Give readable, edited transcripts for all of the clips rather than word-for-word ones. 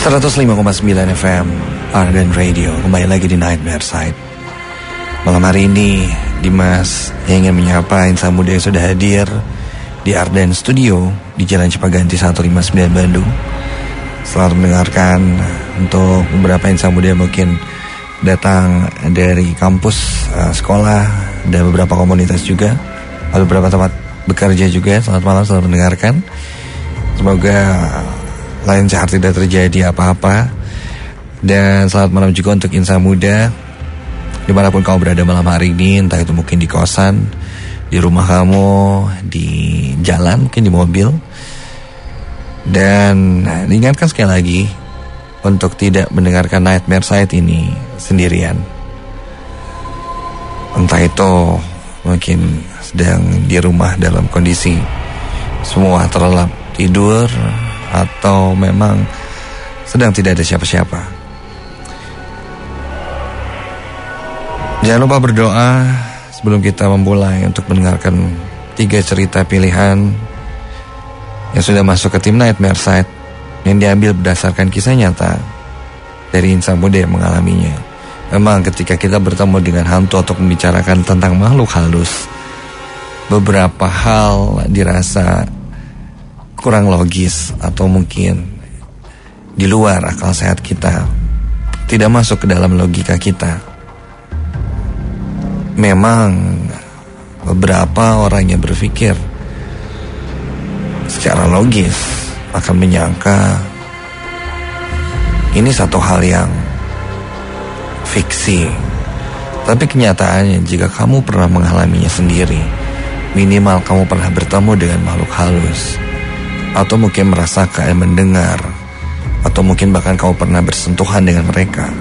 105,9 FM Arden Radio. Kembali lagi di Nightmare Side. Malam hari ini Dimas ingin menyapa insan muda yang sudah hadir di Arden Studio di Jalan Cipaganti 159 Bandung. Selamat mendengarkan. Untuk beberapa insan muda yang mungkin datang dari kampus, sekolah, dan beberapa komunitas juga, atau beberapa tempat bekerja juga. Selamat malam, selamat mendengarkan. Semoga lancar, tidak terjadi apa-apa. Dan selamat malam juga untuk insan muda dimanapun kamu berada malam hari ini. Entah itu mungkin di kosan, di rumah kamu, di jalan, mungkin di mobil. Dan diingatkan sekali lagi untuk tidak mendengarkan Nightmare Side ini sendirian. Entah itu mungkin sedang di rumah dalam kondisi semua terlelap tidur, atau memang sedang tidak ada siapa-siapa. Jangan lupa berdoa sebelum kita memulai untuk mendengarkan 3 cerita pilihan yang sudah masuk ke tim Nightmare Side, yang diambil berdasarkan kisah nyata dari insan muda yang mengalaminya. Memang ketika kita bertemu dengan hantu atau membicarakan tentang makhluk halus, beberapa hal dirasa kurang logis atau mungkin di luar akal sehat kita, tidak masuk ke dalam logika kita. Memang beberapa orang yang berpikir secara logis akan menyangka ini satu hal yang fiksi. Tapi kenyataannya jika kamu pernah mengalaminya sendiri, minimal kamu pernah bertemu dengan makhluk halus, atau mungkin merasakan, mendengar, atau mungkin bahkan kau pernah bersentuhan dengan mereka.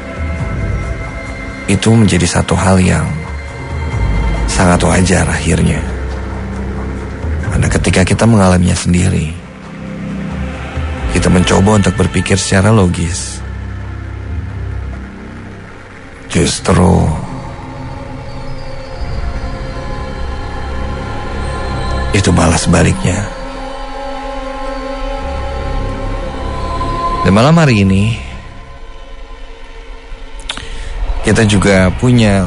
Itu menjadi satu hal yang sangat wajar akhirnya. Karena ketika kita mengalaminya sendiri, kita mencoba untuk berpikir secara logis, justru itu malah sebaliknya. Dan malam hari ini kita juga punya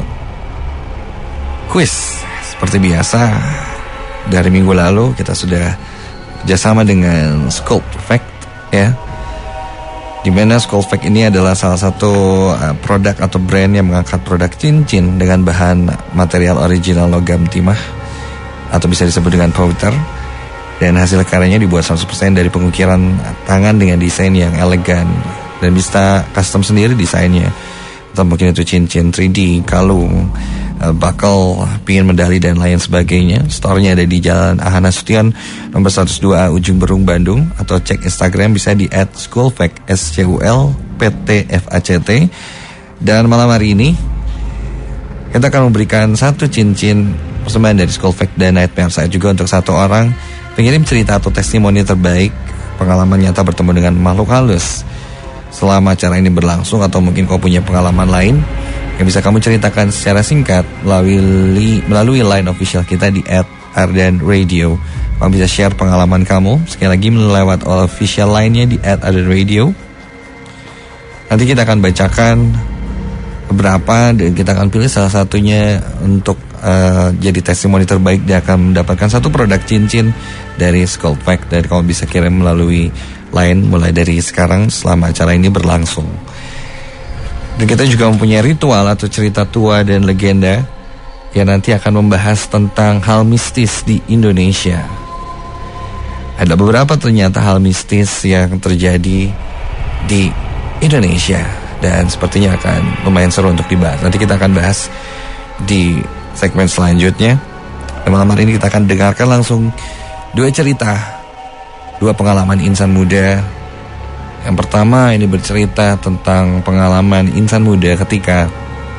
quiz seperti biasa. Dari minggu lalu kita sudah kerjasama dengan Skull Perfect, ya, dimana Skull Perfect ini adalah salah satu produk atau brand yang mengangkat produk cincin dengan bahan material original logam timah atau bisa disebut dengan powder. Dan hasil karyanya dibuat 100% dari pengukiran tangan dengan desain yang elegan, dan bisa custom sendiri desainnya. Atau mungkin itu cincin 3D, kalung, buckle, pin, medali, dan lain sebagainya. Store-nya ada di Jalan Ahana Sution nomor 102A Ujung Berung, Bandung. Atau cek Instagram bisa di @skulfact, SCULPTFACT. Dan malam hari ini kita akan memberikan 1 cincin persembahan dari Skull Fact dan Nightmare Side juga untuk 1 orang pengirim cerita atau testimoni terbaik pengalaman nyata bertemu dengan makhluk halus selama acara ini berlangsung, atau mungkin kau punya pengalaman lain yang bisa kamu ceritakan secara singkat melalui line official kita di @ardenradio. Kamu bisa share pengalaman kamu sekali lagi melewat official line-nya di @ardenradio. Nanti kita akan bacakan beberapa dan kita akan pilih salah satunya untuk jadi testimoni terbaik. Dia akan mendapatkan 1 produk cincin dari Skull Fact, dan kamu bisa kirim melalui line mulai dari sekarang selama acara ini berlangsung. Dan kita juga mempunyai ritual atau cerita tua dan legenda yang nanti akan membahas tentang hal mistis di Indonesia. Ada beberapa ternyata hal mistis yang terjadi di Indonesia, dan sepertinya akan lumayan seru untuk dibahas. Nanti kita akan bahas di segmen selanjutnya. Dan malam hari ini kita akan dengarkan langsung 2 cerita, 2 pengalaman insan muda. Yang pertama ini bercerita tentang pengalaman insan muda ketika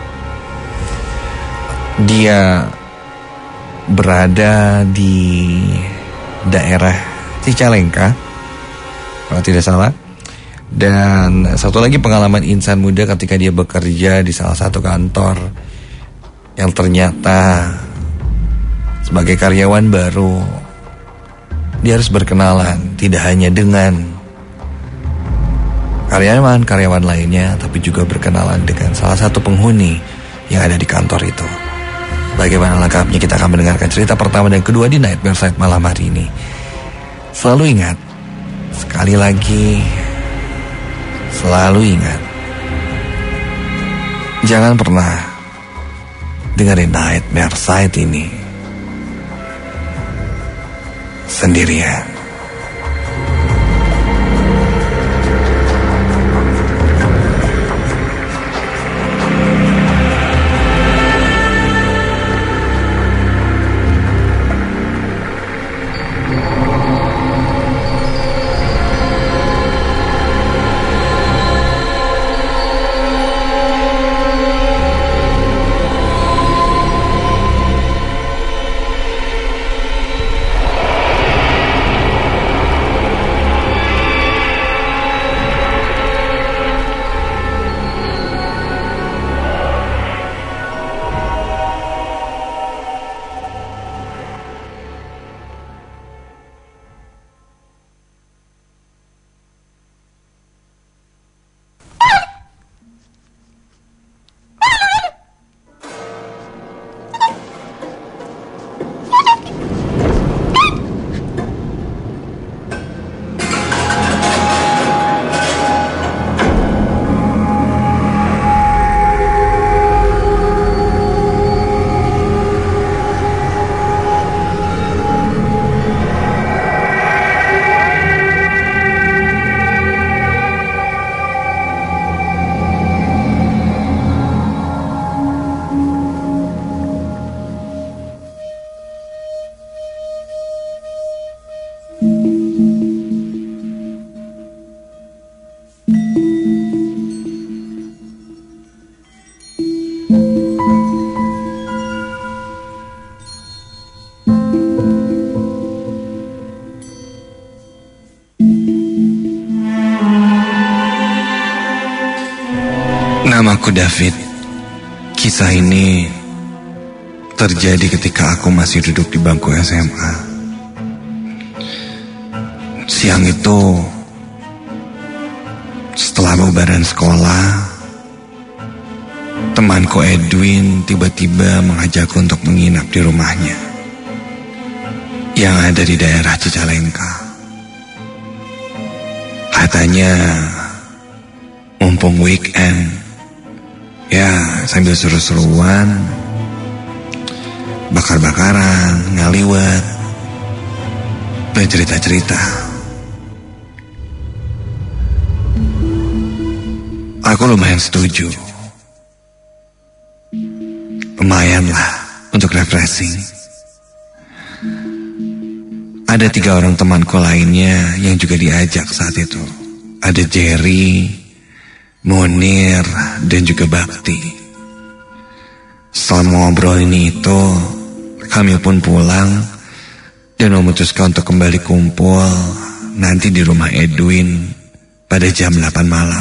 dia berada di daerah Cicalengka, kalau tidak salah. Dan satu lagi pengalaman insan muda ketika dia bekerja di salah satu kantor yang ternyata sebagai karyawan baru dia harus berkenalan tidak hanya dengan karyawan-karyawan lainnya, tapi juga berkenalan dengan salah satu penghuni yang ada di kantor itu. Bagaimana lengkapnya kita akan mendengarkan cerita pertama dan kedua di Nightmare Side malam hari ini. Selalu ingat, sekali lagi, selalu ingat, jangan pernah dengerin Nightmare Side ini sendirian. Namaku David. Kisah ini terjadi ketika aku masih duduk di bangku SMA. Siang itu, setelah bubaran sekolah, temanku Edwin tiba-tiba mengajakku untuk menginap di rumahnya yang ada di daerah Cicalengka. Katanya, mumpung weekend, ya sambil seru-seruan, bakar-bakaran, ngaliwat, dan cerita-cerita. Aku lumayan setuju. Lumayan lah untuk refreshing. Ada 3 orang temanku lainnya yang juga diajak saat itu. Ada Jerry, Munir, dan juga Bakti. Setelah ngobrol ini itu, kami pun pulang dan memutuskan untuk kembali kumpul nanti di rumah Edwin pada jam 8 malam.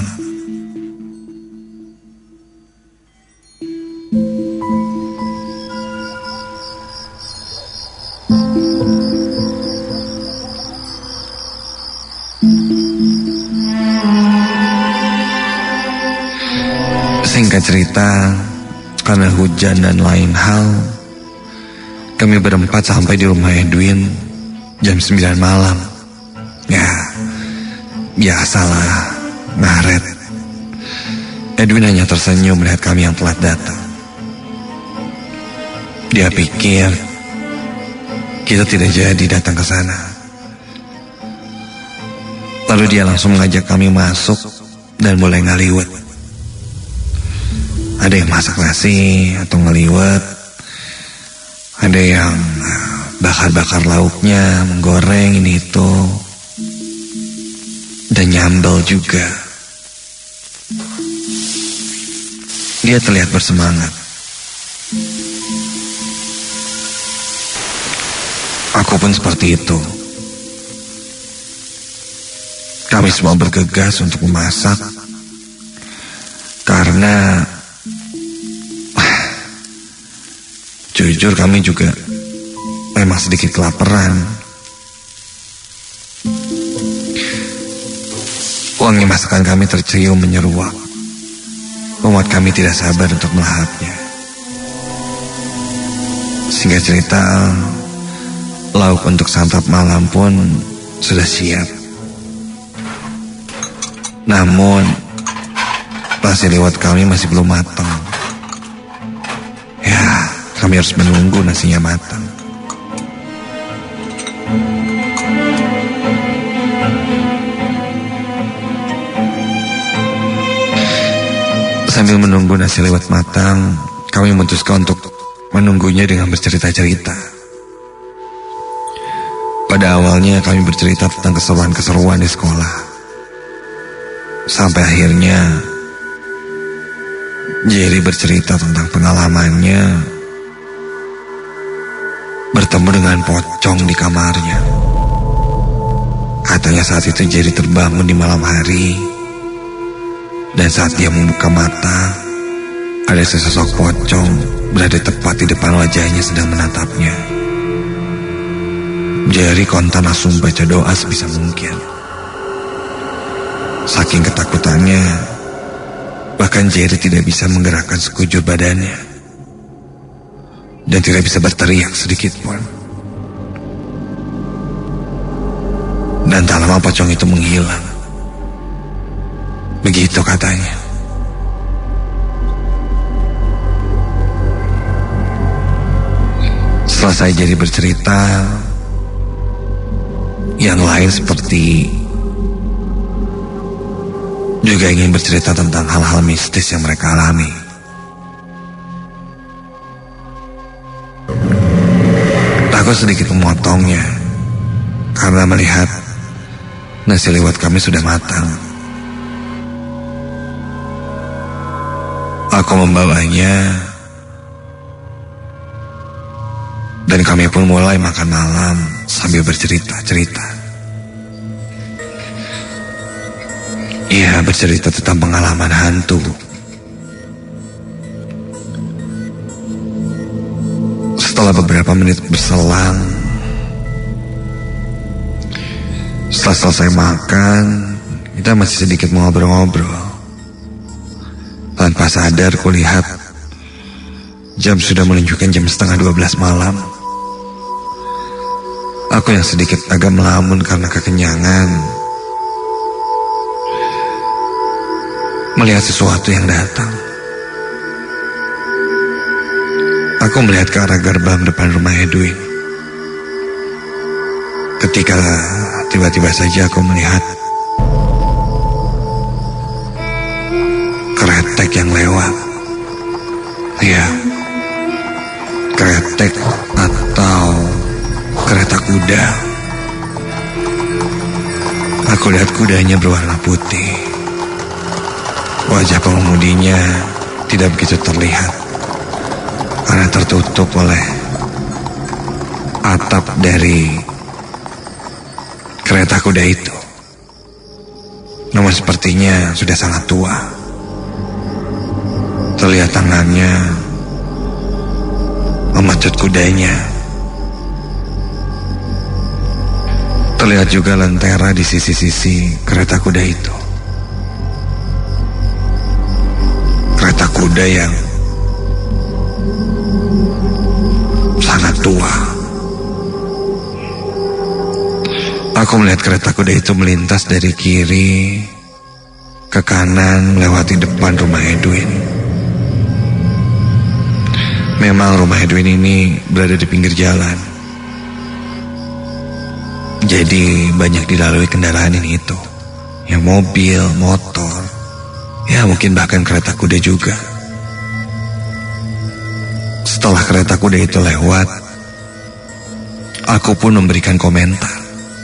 Singkat cerita, karena hujan dan lain hal, kami berempat sampai di rumah Edwin jam 9 malam. Ya, biasalah, ngaret. Edwin hanya tersenyum melihat kami yang telat datang. Dia pikir kita tidak jadi datang ke sana. Lalu dia langsung mengajak kami masuk dan mulai ngaliwat. Ada yang masak nasi atau ngeliwet, ada yang bakar-bakar lauknya, menggoreng ini itu, dan nyambel juga. Dia terlihat bersemangat. Aku pun seperti itu. Kami semua bergegas untuk memasak karena jujur kami juga memang sedikit kelaparan. Wangi masakan kami tercium menyeruak, membuat kami tidak sabar untuk melahapnya. Singkat cerita, lauk untuk santap malam pun sudah siap. Namun, nasi liwet kami masih belum matang. Ya, kami harus menunggu nasinya matang. Sambil menunggu nasi liwet matang, kami memutuskan untuk menunggunya dengan bercerita-cerita. Pada awalnya kami bercerita tentang keseruan-keseruan di sekolah. Sampai akhirnya Jerry bercerita tentang pengalamannya bertemu dengan pocong di kamarnya. Katanya saat itu Jerry terbangun di malam hari, dan saat dia membuka mata, ada sesosok pocong berada tepat di depan wajahnya sedang menatapnya. Jerry kontan langsung baca doa sebisa mungkin. Saking ketakutannya, bahkan Jerry tidak bisa menggerakkan sekujur badannya dan tidak bisa berteriak sedikit pun. Dan tak lama pocong itu menghilang. Begitu katanya. Selesai Jerry bercerita, yang lain seperti juga ingin bercerita tentang hal-hal mistis yang mereka alami. Aku sedikit memotongnya karena melihat nasi liwet kami sudah matang. Aku membawanya dan kami pun mulai makan malam sambil bercerita-cerita. Ia bercerita tentang pengalaman hantu. Setelah beberapa menit berselang, setelah selesai makan, kita masih sedikit ngobrol-ngobrol. Tanpa sadar kulihat jam sudah menunjukkan jam 11:30 malam. Aku yang sedikit agak melamun karena kekenyangan melihat sesuatu yang datang. Aku melihat ke arah gerbang depan rumah Edwin. Ketika tiba-tiba saja aku melihat kretek yang lewat. Ya, kretek atau kereta kuda. Aku lihat kudanya berwarna putih. Wajah pengemudinya tidak begitu terlihat karena tertutup oleh atap dari kereta kuda itu. Namun sepertinya sudah sangat tua. Terlihat tangannya memecut kudanya. Terlihat juga lentera di sisi-sisi kereta kuda itu. Kereta kuda yang sangat tua. Aku melihat kereta kuda itu melintas dari kiri ke kanan melewati depan rumah Edwin. Memang rumah Edwin ini berada di pinggir jalan. Jadi banyak dilalui kendaraan ini itu. Yang mobil, motor, ya mungkin bahkan kereta kuda juga. Setelah kereta kuda itu lewat, aku pun memberikan komentar.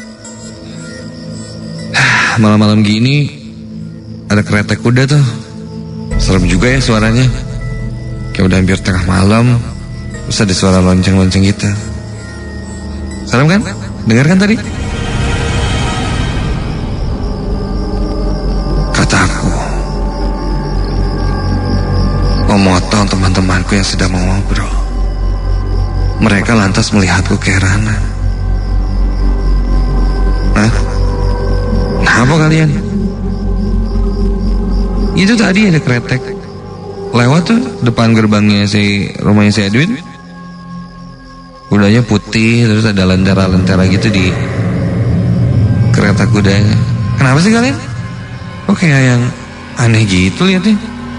Malam-malam gini ada kereta kuda tuh. Serem juga ya suaranya. Kayak udah hampir tengah malam, terus ada suara lonceng-lonceng gitu. Serem kan? Dengar kan tadi? Kataku, memotong teman-temanku yang sedang mengobrol. Mereka lantas melihatku keheranan. Hah? Kenapa kalian? Itu tadi ada kretek lewat tuh depan gerbangnya rumahnya si Edwin. Kudanya putih, terus ada lentera-lentera gitu di kereta kudanya. Kenapa sih kalian? Kok kayak yang aneh gitu lihatnya?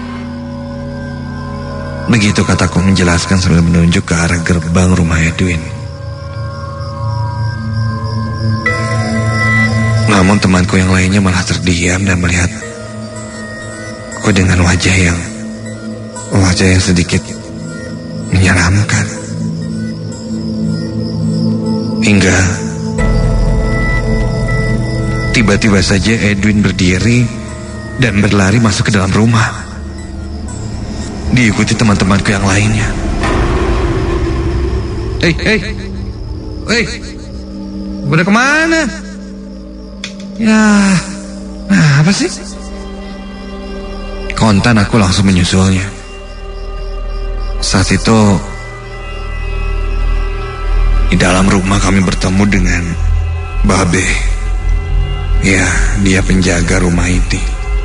Begitu kataku menjelaskan sambil menunjuk ke arah gerbang rumah Edwin. Namun temanku yang lainnya malah terdiam dan melihat aku dengan wajah yang sedikit menyeramkan. Hingga tiba-tiba saja Edwin berdiri dan berlari masuk ke dalam rumah, diikuti teman-temanku yang lainnya. Hei, udah kemana? Ya, apa sih? Kontan aku langsung menyusulnya. Saat itu di dalam rumah kami bertemu dengan Babe. Ya, dia penjaga rumah ini.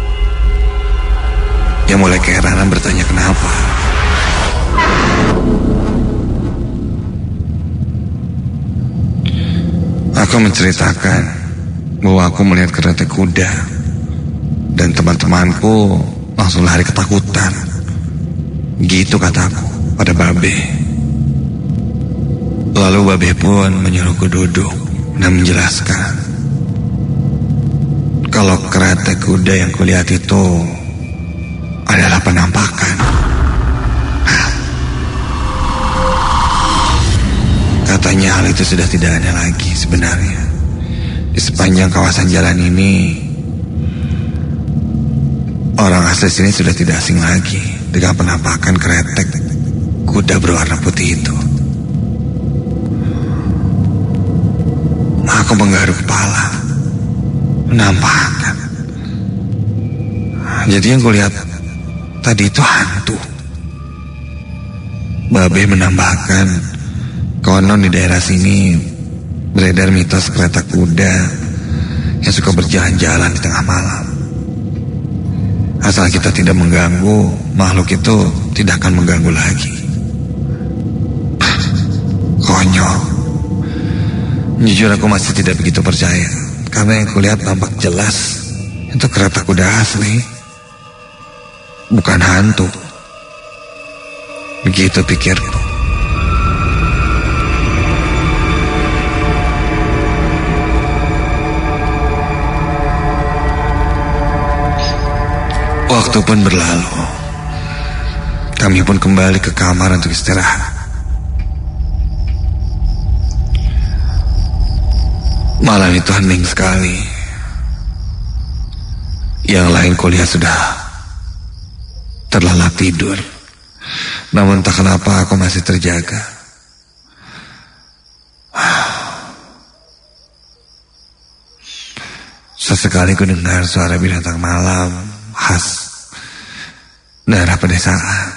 Dia mulai keheranan bertanya kenapa. Aku menceritakan bahwa aku melihat kereta kuda dan teman-temanku langsung lari ketakutan. Gitu kataku pada Babe. Lalu Babe pun menyuruhku duduk dan menjelaskan kalau kereta kuda yang kulihat itu adalah penampakan. Katanya hal itu sudah tidak ada lagi sebenarnya. Di sepanjang kawasan jalan ini, orang asli sini sudah tidak asing lagi dengan penampakan kretek kuda berwarna putih itu. Aku menggaruk kepala. Penampakan. Jadi yang kulihat tadi itu hantu. Babe menambahkan, konon di daerah sini beredar mitos kereta kuda yang suka berjalan-jalan di tengah malam. Asal kita tidak mengganggu, makhluk itu tidak akan mengganggu lagi. Konyol. Jujur aku masih tidak begitu percaya, karena yang kulihat nampak jelas itu kereta kuda asli, bukan hantu. Begitu pikirku. Waktu pun berlalu. Kami pun kembali ke kamar untuk istirahat. Malam itu hening sekali. Yang lain kuliah sudah terlelap tidur. Namun tak kenapa aku masih terjaga. Sesekali ku dengar suara binatang malam khas daerah pedesaan.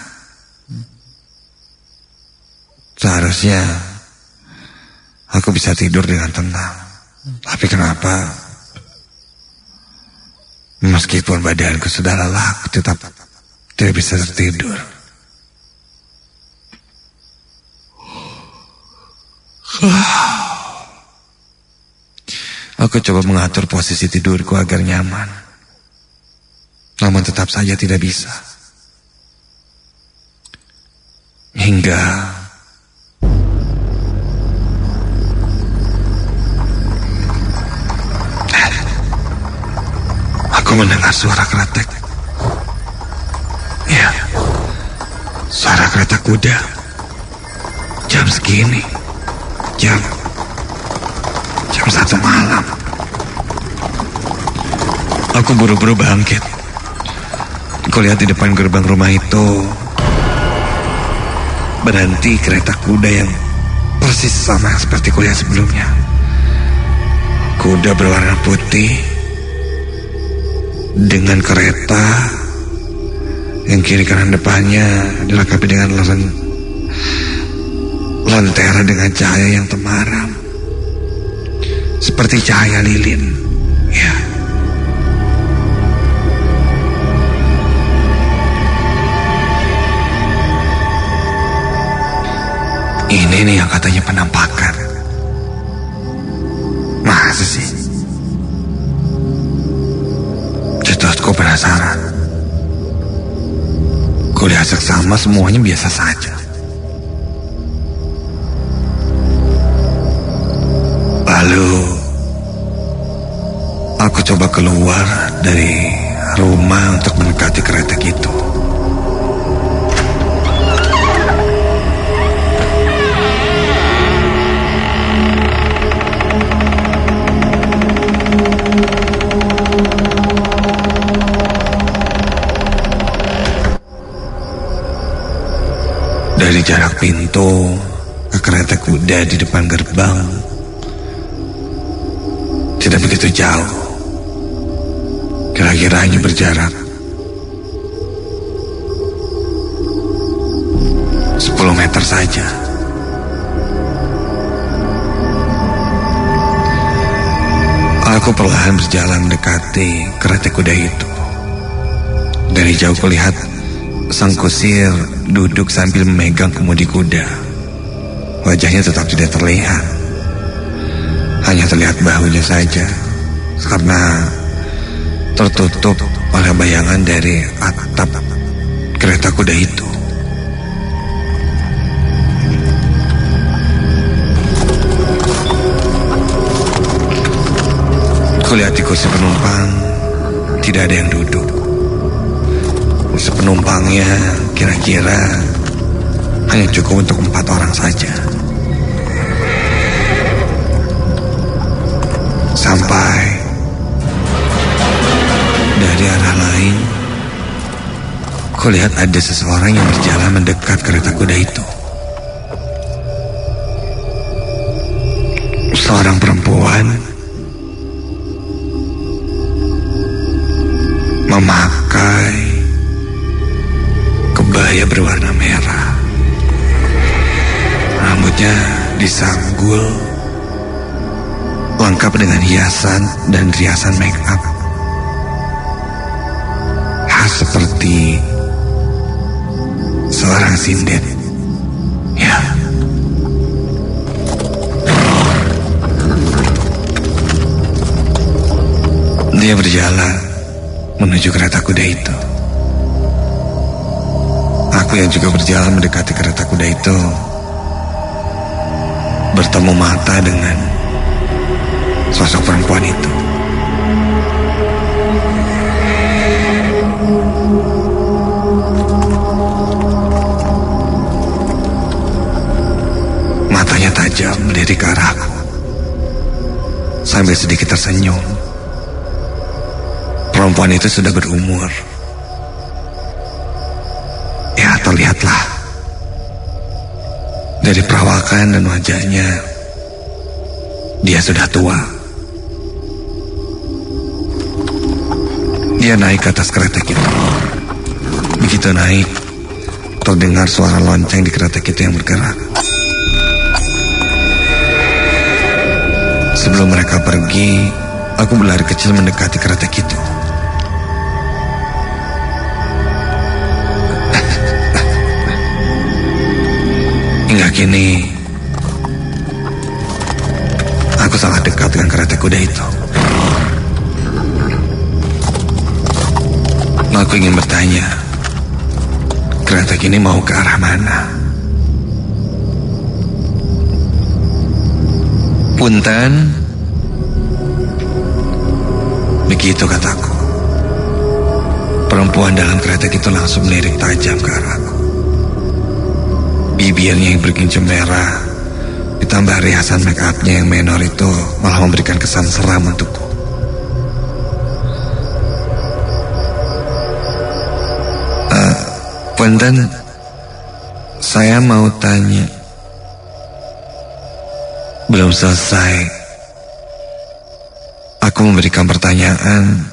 Seharusnya aku bisa tidur dengan tenang. Tapi kenapa meskipun badanku sudah lelah, aku tetap tidak bisa tertidur. Aku coba mengatur posisi tidurku agar nyaman, namun tetap saja tidak bisa. Hingga aku mendengar suara kretek. Ya, suara kereta kuda. Jam segini, jam 1 malam. Aku buru-buru bangkit. Kulihat di depan gerbang rumah itu berhenti kereta kuda yang persis sama seperti kulihat sebelumnya. Kuda berwarna putih dengan kereta yang kiri kanan depannya dilengkapi dengan lentera dengan cahaya yang temaram seperti cahaya lilin. Ya. Ini nih yang katanya penampakan. Masa sih? Cetusku penasaran. Kulihat seksama semuanya biasa saja. Lalu aku coba keluar dari rumah untuk mendekati kereta itu. Dari jarak pintu ke kereta kuda di depan gerbang tidak begitu jauh. Kira-kira hanya berjarak 10 meter saja. Aku perlahan berjalan mendekati kereta kuda itu. Dari jauh kulihat sang kusir duduk sambil memegang kemudi kuda. Wajahnya tetap tidak terlihat. Hanya terlihat bahunya saja, karena tertutup oleh bayangan dari atap kereta kuda itu. Kulihat di kursi penumpang tidak ada yang duduk. Kursi penumpangnya kira-kira hanya cukup untuk 4 orang saja. Sampai dari arah lain, kulihat ada seseorang yang berjalan mendekat kereta kuda itu. Seorang perempuan memakai kebaya berwarna merah. Rambutnya disanggul, lengkap dengan hiasan dan riasan make up. Khas seperti seorang sinden. Ya. Dia berjalan menuju kereta kuda itu. Aku yang juga berjalan mendekati kereta kuda itu bertemu mata dengan sosok perempuan itu. Matanya tajam melirik ke arahku sambil sedikit tersenyum. Perempuan itu sudah berumur. Ya, terlihatlah dari perawakan dan wajahnya dia sudah tua. Dia naik ke atas kereta kita. Begitu naik, terdengar suara lonceng di kereta kita yang bergerak. Sebelum mereka pergi, aku berlari kecil mendekati kereta kita. Hingga kini, aku sangat dekat dengan kereta kuda itu. Aku ingin bertanya, kereta kini mau ke arah mana? Punten, begitu kataku. Perempuan dalam kereta itu langsung melirik tajam ke arahku. Bibirnya yang berkincir merah ditambah riasan make upnya yang menor itu malah memberikan kesan seram untukku. Punten, saya mau tanya. Belum selesai aku memberikan pertanyaan,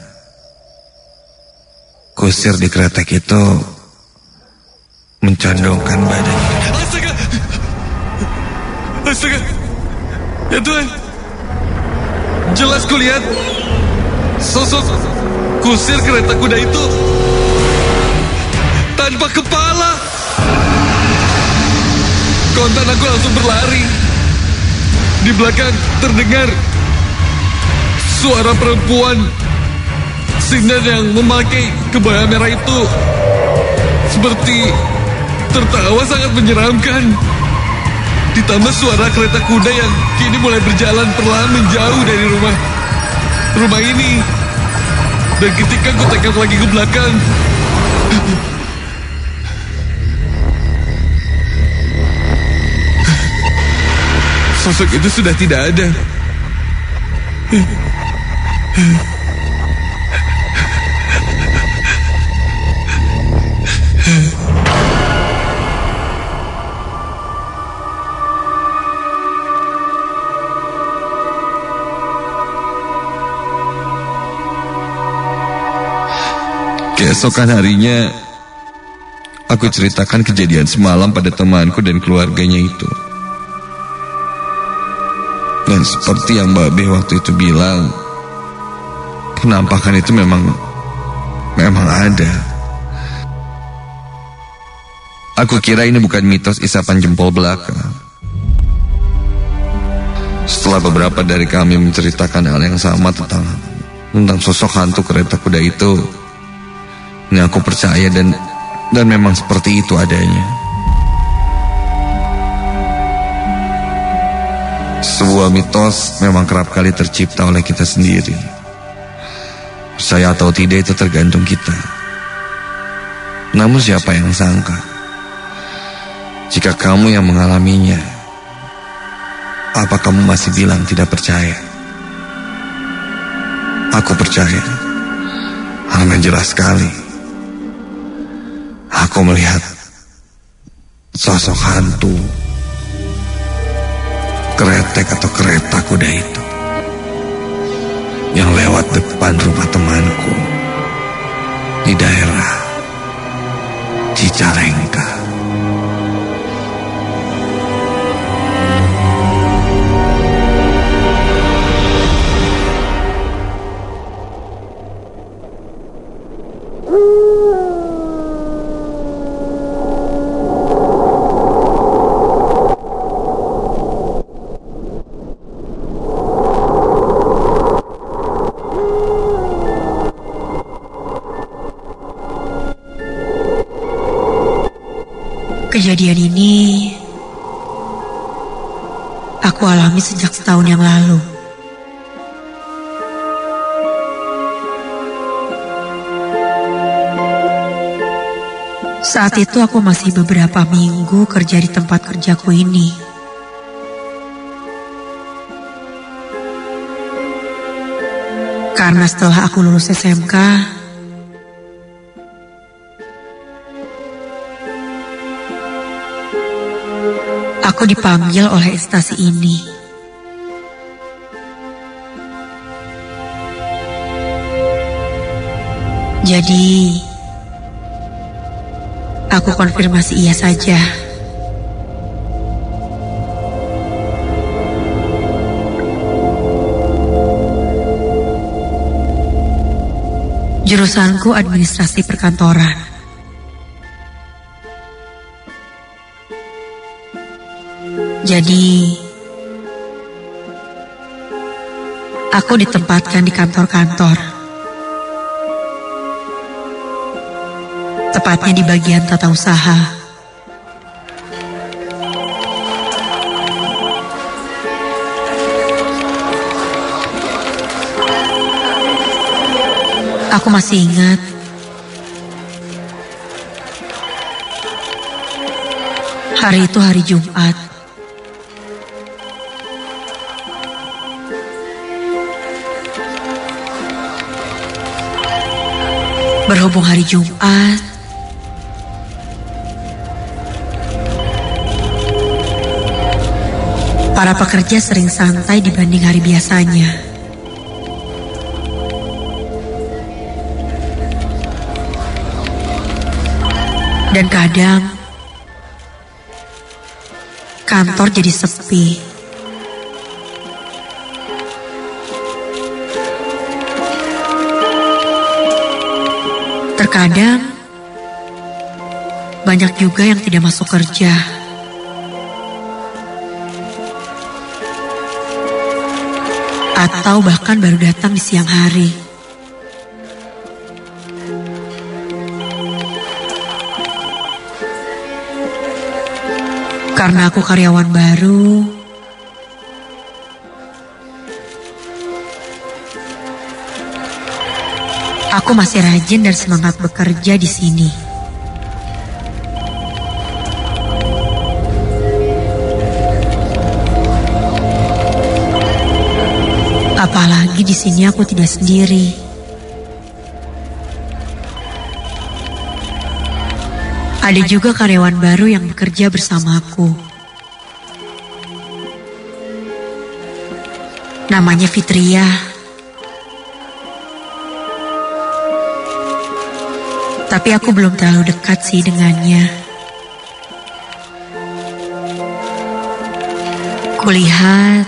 kusir di kereta itu mencondongkan badannya. Astaga! Astaga! Ya Tuhan, jelas kulihat sosok kusir kereta kuda itu tanpa kepala. spontan aku langsung berlari. Di belakang terdengar suara perempuan Sinden yang memakai kebaya merah itu seperti tertawa sangat menyeramkan. Ditambah suara kereta kuda yang kini mulai berjalan perlahan menjauh dari rumah ini. Dan ketika aku tengok lagi ke belakang, sosok itu sudah tidak ada. Keesokan harinya, aku ceritakan kejadian semalam pada temanku dan keluarganya itu. Dan seperti yang Mbak B waktu itu bilang, penampakan itu memang ada. Aku kira ini bukan mitos isapan jempol belaka. Setelah beberapa dari kami menceritakan hal yang sama tentang sosok hantu kereta kuda itu, ini aku percaya dan memang seperti itu adanya. Sebuah mitos memang kerap kali tercipta oleh kita sendiri. Percaya atau tidak itu tergantung kita. Namun siapa yang sangka, jika kamu yang mengalaminya, apa kamu masih bilang tidak percaya? Aku percaya. Amat jelas sekali. Aku melihat sosok hantu kretek atau kereta kuda itu yang lewat depan rumah temanku di daerah Cicalengka. Kejadian ini aku alami sejak setahun yang lalu. Saat itu aku masih beberapa minggu kerja di tempat kerjaku ini. Karena setelah aku lulus SMK, aku dipanggil oleh instansi ini. Jadi, aku konfirmasi iya saja. Jurusanku administrasi perkantoran. Jadi, aku ditempatkan di kantor-kantor. Tepatnya di bagian tata usaha. Aku masih ingat hari itu hari Jumat. Berhubung hari Jumat, para pekerja sering santai dibanding hari biasanya. Dan kadang, kantor jadi sepi. Terkadang, banyak juga yang tidak masuk kerja. atau bahkan baru datang di siang hari. Karena aku karyawan baru, aku masih rajin dan semangat bekerja di sini. Apalagi di sini aku tidak sendiri. Ada juga karyawan baru yang bekerja bersamaku. Namanya Fitria. Tapi aku belum terlalu dekat sih dengannya. Kulihat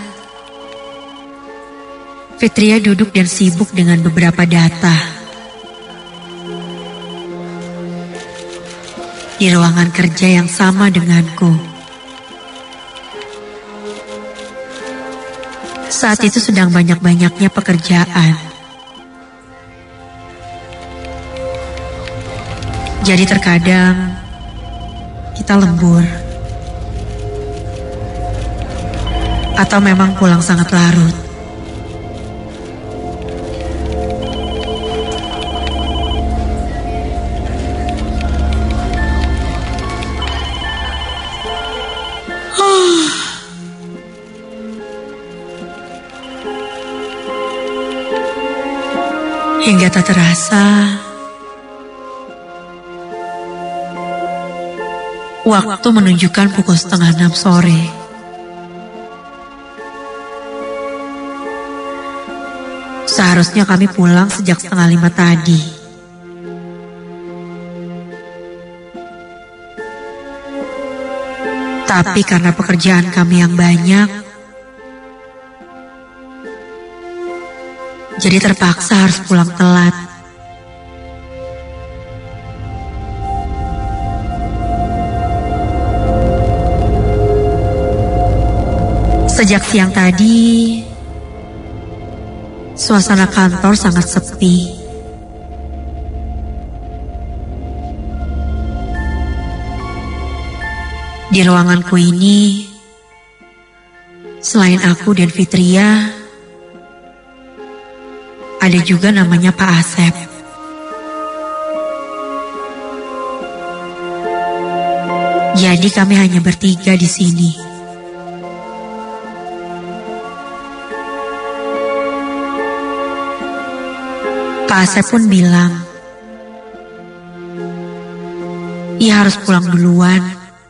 Fitria duduk dan sibuk dengan beberapa data di ruangan kerja yang sama denganku. Saat itu sedang banyak-banyaknya pekerjaan. Jadi terkadang kita lembur. Atau memang pulang sangat larut. Hingga tak terasa, waktu menunjukkan pukul 5:30 sore. Seharusnya kami pulang sejak 4:30 tadi. Tapi karena pekerjaan kami yang banyak, jadi terpaksa harus pulang telat. Sejak siang tadi, suasana kantor sangat sepi. Di ruanganku ini, selain aku dan Fitria, ada juga namanya Pak Asep. Jadi kami hanya bertiga di sini. Pak Asep pun bilang, ia harus pulang duluan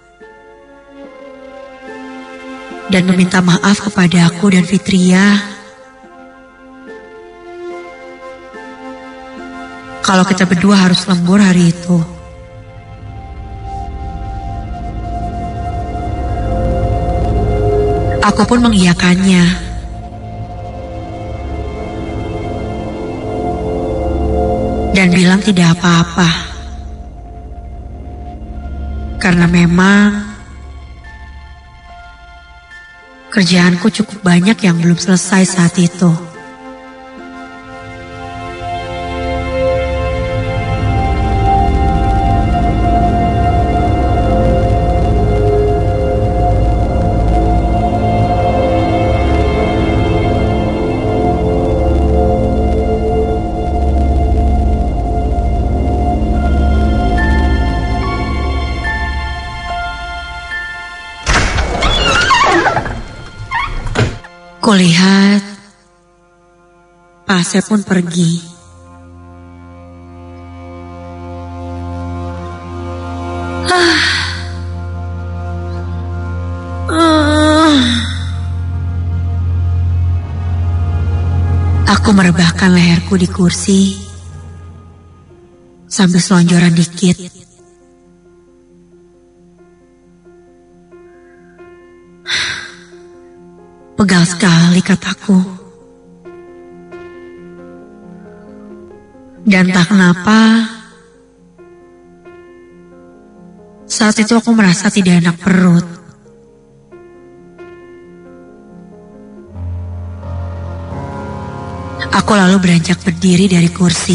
dan meminta maaf kepada aku dan Fitria kalau kita berdua harus lembur hari itu. Aku pun mengiyakannya. Dan bilang tidak apa-apa. Karena memang kerjaanku cukup banyak yang belum selesai saat itu. Kulihat Pak Asep pun pergi. Aku merebahkan leherku di kursi sambil selonjoran dikit. Pegal sekali kataku. Dan tak kenapa, saat itu aku merasa tidak enak perut. Aku lalu beranjak berdiri dari kursi.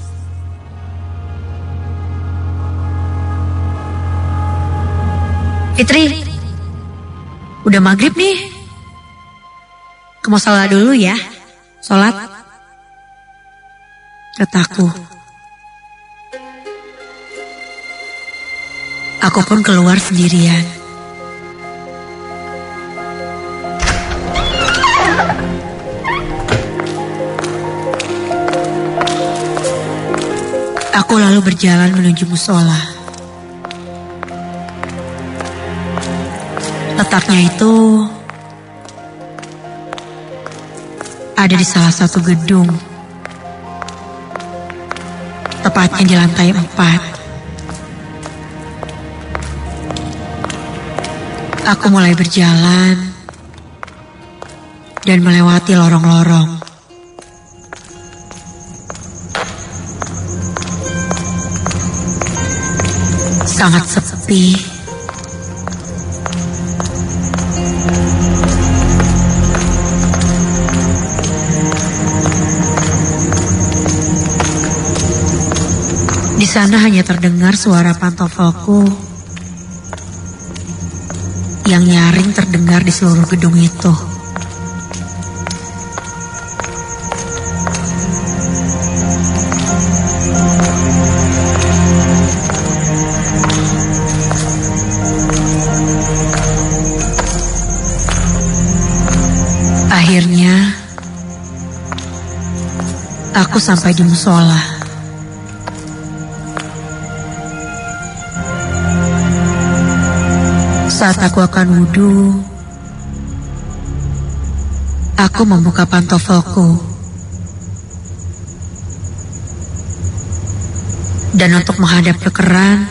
Fitri, udah maghrib nih. Kamu sholat dulu ya. Sholat, kataku. Aku pun keluar sendirian. Aku lalu berjalan menuju musola. Letaknya itu ada di salah satu gedung, tepatnya di lantai 4. Aku mulai berjalan dan melewati lorong-lorong. Sangat sepi. Di sana hanya terdengar suara pantofelku yang nyaring terdengar di seluruh gedung itu. Akhirnya, aku sampai di musola. Saat aku akan wudhu, aku membuka pantofelku. Dan untuk menghadap ke keran,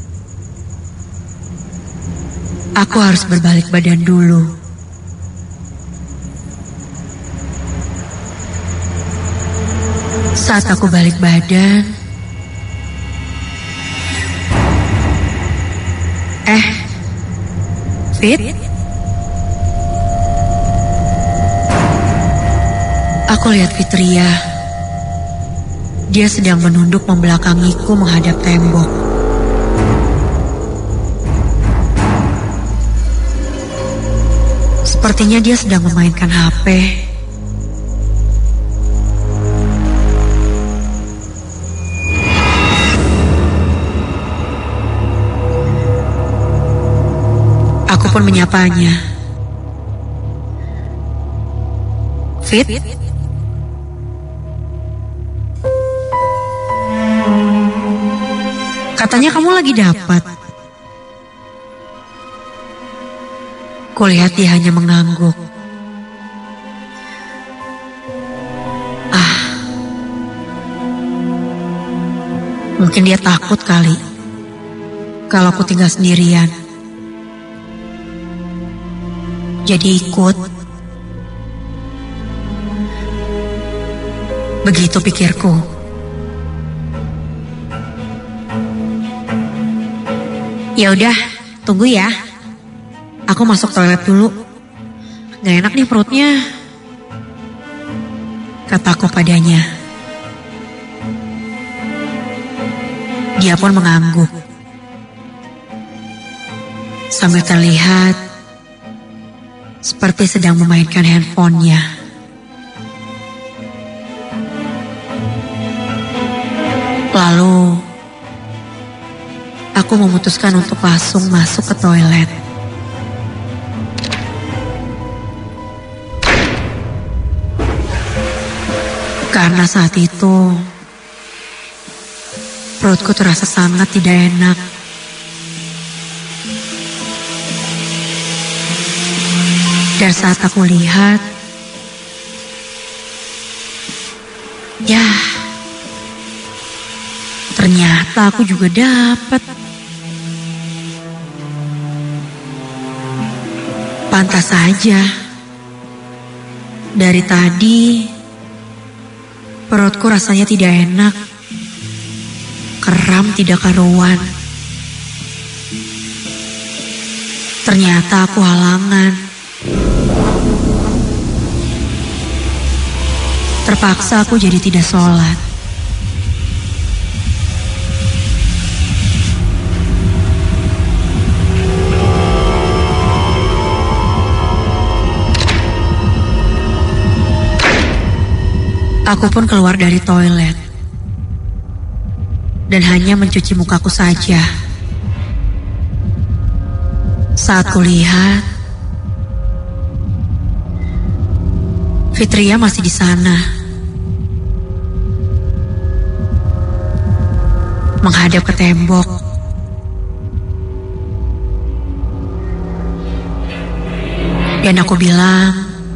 aku harus berbalik badan dulu. Saat aku balik badan, Fit, aku lihat Fitria. Dia sedang menunduk membelakangiku menghadap tembok. Sepertinya dia sedang memainkan HP. Aku pun menyapanya. Fit? Katanya kamu lagi dapat. Kulihat dia hanya mengangguk. Mungkin dia takut kali kalau aku tinggal sendirian. Jadi ikut. Begitu pikirku. Ya udah, tunggu ya. Aku masuk toilet dulu. Gak enak nih perutnya, kataku padanya. Dia pun mengangguk. Sambil terlihat seperti sedang memainkan handphonenya. Lalu, aku memutuskan untuk langsung masuk ke toilet. Karena saat itu, perutku terasa sangat tidak enak. Dan saat aku lihat, ya, ternyata aku juga dapat. Pantas saja. Dari tadi, perutku rasanya tidak enak. Kram tidak karuan. Ternyata aku halangan. Terpaksa aku jadi tidak sholat. Aku pun keluar dari toilet dan hanya mencuci mukaku saja. Saat kulihat, Fitria masih di sana, menghadap ke tembok. Dan aku bilang,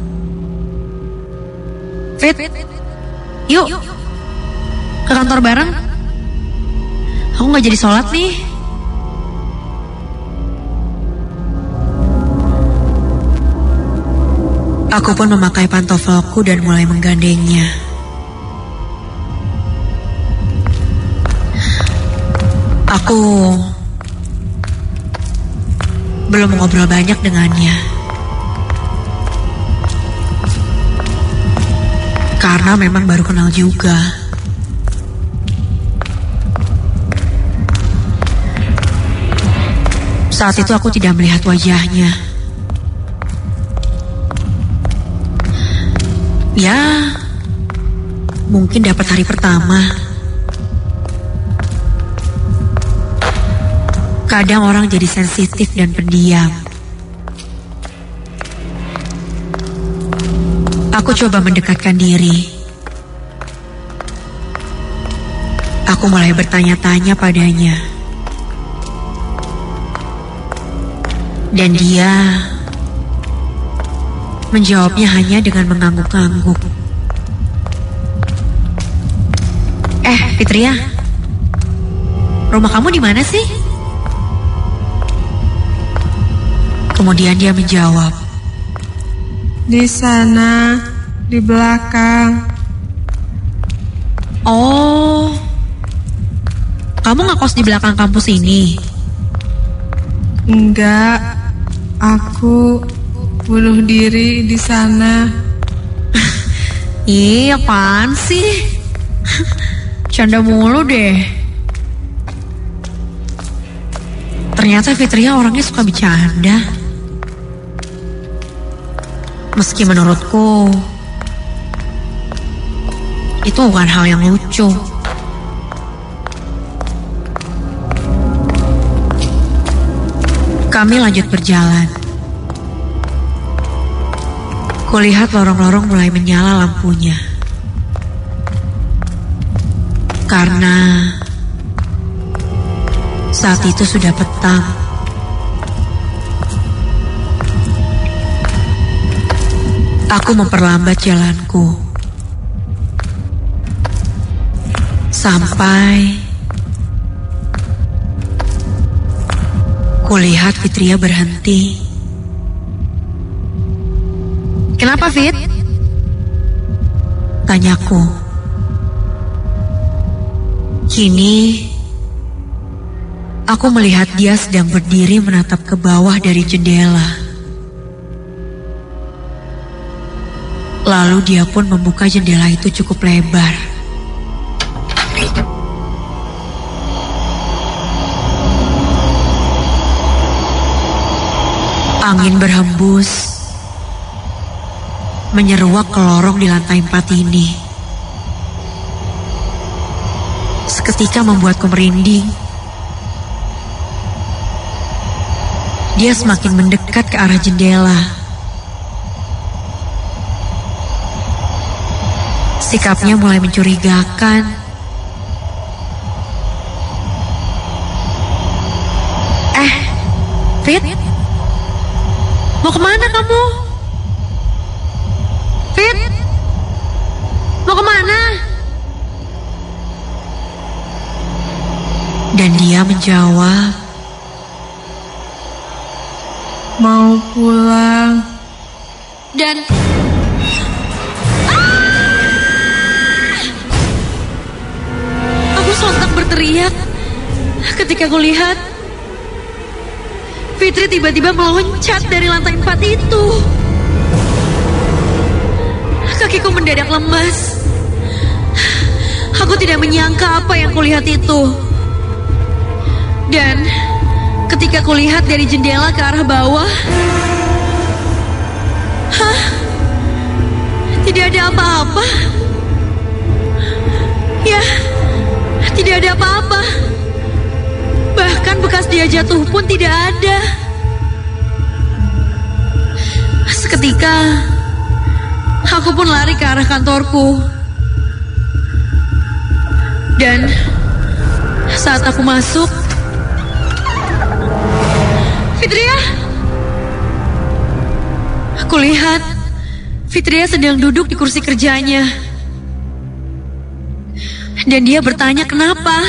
Fit, yuk ke kantor bareng. Aku gak jadi sholat nih. Aku pun memakai pantoffelku dan mulai menggandengnya. Aku belum ngobrol banyak dengannya, karena memang baru kenal juga. Saat itu aku tidak melihat wajahnya. Ya, mungkin dapat hari pertama. Kadang orang jadi sensitif dan pendiam. Aku coba mendekatkan diri. Aku mulai bertanya-tanya padanya. Dan dia menjawabnya hanya dengan mengangguk-angguk. Fitria, rumah kamu di mana sih? Kemudian dia menjawab, di sana, di belakang. Oh, kamu ngekos di belakang kampus ini? Enggak, aku bunuh diri di sana. Ih, apaan sih? Canda mulu deh. Ternyata Fitria orangnya suka bercanda. Meski menurutku itu bukan hal yang lucu. Kami lanjut berjalan. Kulihat lorong-lorong mulai menyala lampunya. Karena saat itu sudah petang. Aku memperlambat jalanku. Sampai kulihat Fitria berhenti. Kenapa, Fit? Tanyaku. Kini, aku melihat dia sedang berdiri menatap ke bawah dari jendela. Lalu dia pun membuka jendela itu cukup lebar. Angin berhembus, menyeruak ke lorong di lantai 4 ini. Seketika membuatku merinding. Dia semakin mendekat ke arah jendela. Sikapnya mulai mencurigakan. Fit? Mau kemana kamu? Fit? Mau kemana? Dan dia menjawab, mau pulang. Dan aku sontak berteriak ketika kulihat Fitri tiba-tiba meloncat dari lantai 4 itu. Kakiku mendadak lemas. Aku tidak menyangka apa yang kulihat itu. Dan ketika kulihat dari jendela ke arah bawah, tidak ada apa-apa. Ya, tidak ada apa-apa. Bahkan bekas dia jatuh pun tidak ada. Seketika, aku pun lari ke arah kantorku. Dan saat aku masuk, Fitria, aku lihat Fitria sedang duduk di kursi kerjanya. Dan dia bertanya kenapa.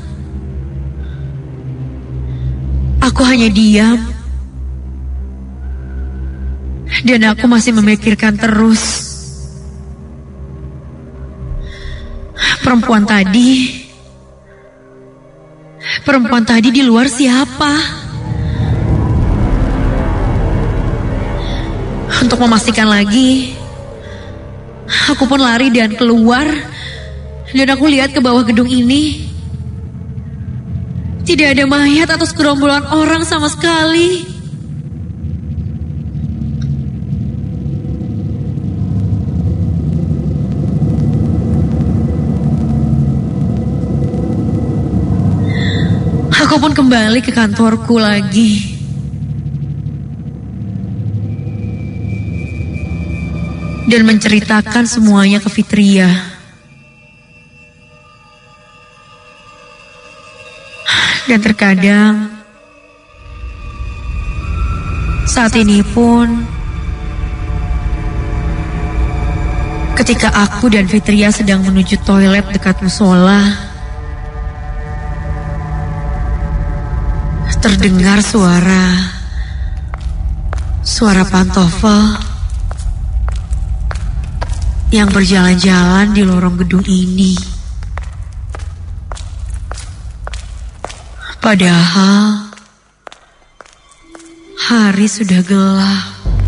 Aku hanya diam. Dan aku masih memikirkan terus. Perempuan tadi di luar siapa? Untuk memastikan lagi, aku pun lari dan keluar. Dan aku lihat ke bawah gedung ini. Tidak ada mayat atau segerombolan orang sama sekali. Aku pun kembali ke kantorku lagi. Dan menceritakan semuanya ke Fitria. Dan terkadang saat ini pun ketika aku dan Fitria sedang menuju toilet dekat musola, terdengar suara pantofel yang berjalan-jalan di lorong gedung ini. Padahal hari sudah gelap.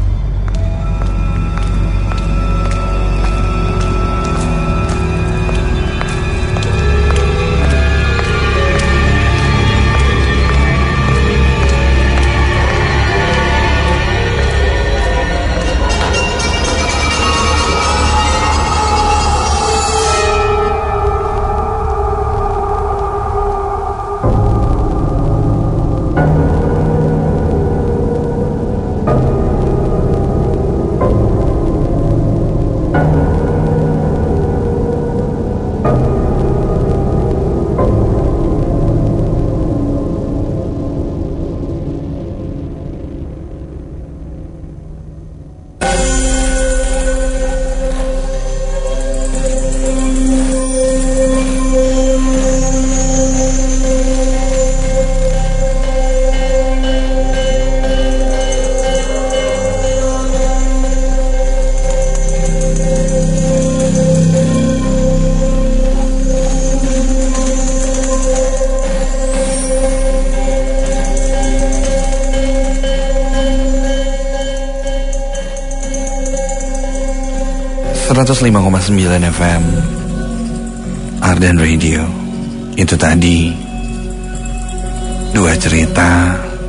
.9 FM Ardan Radio. Itu tadi dua cerita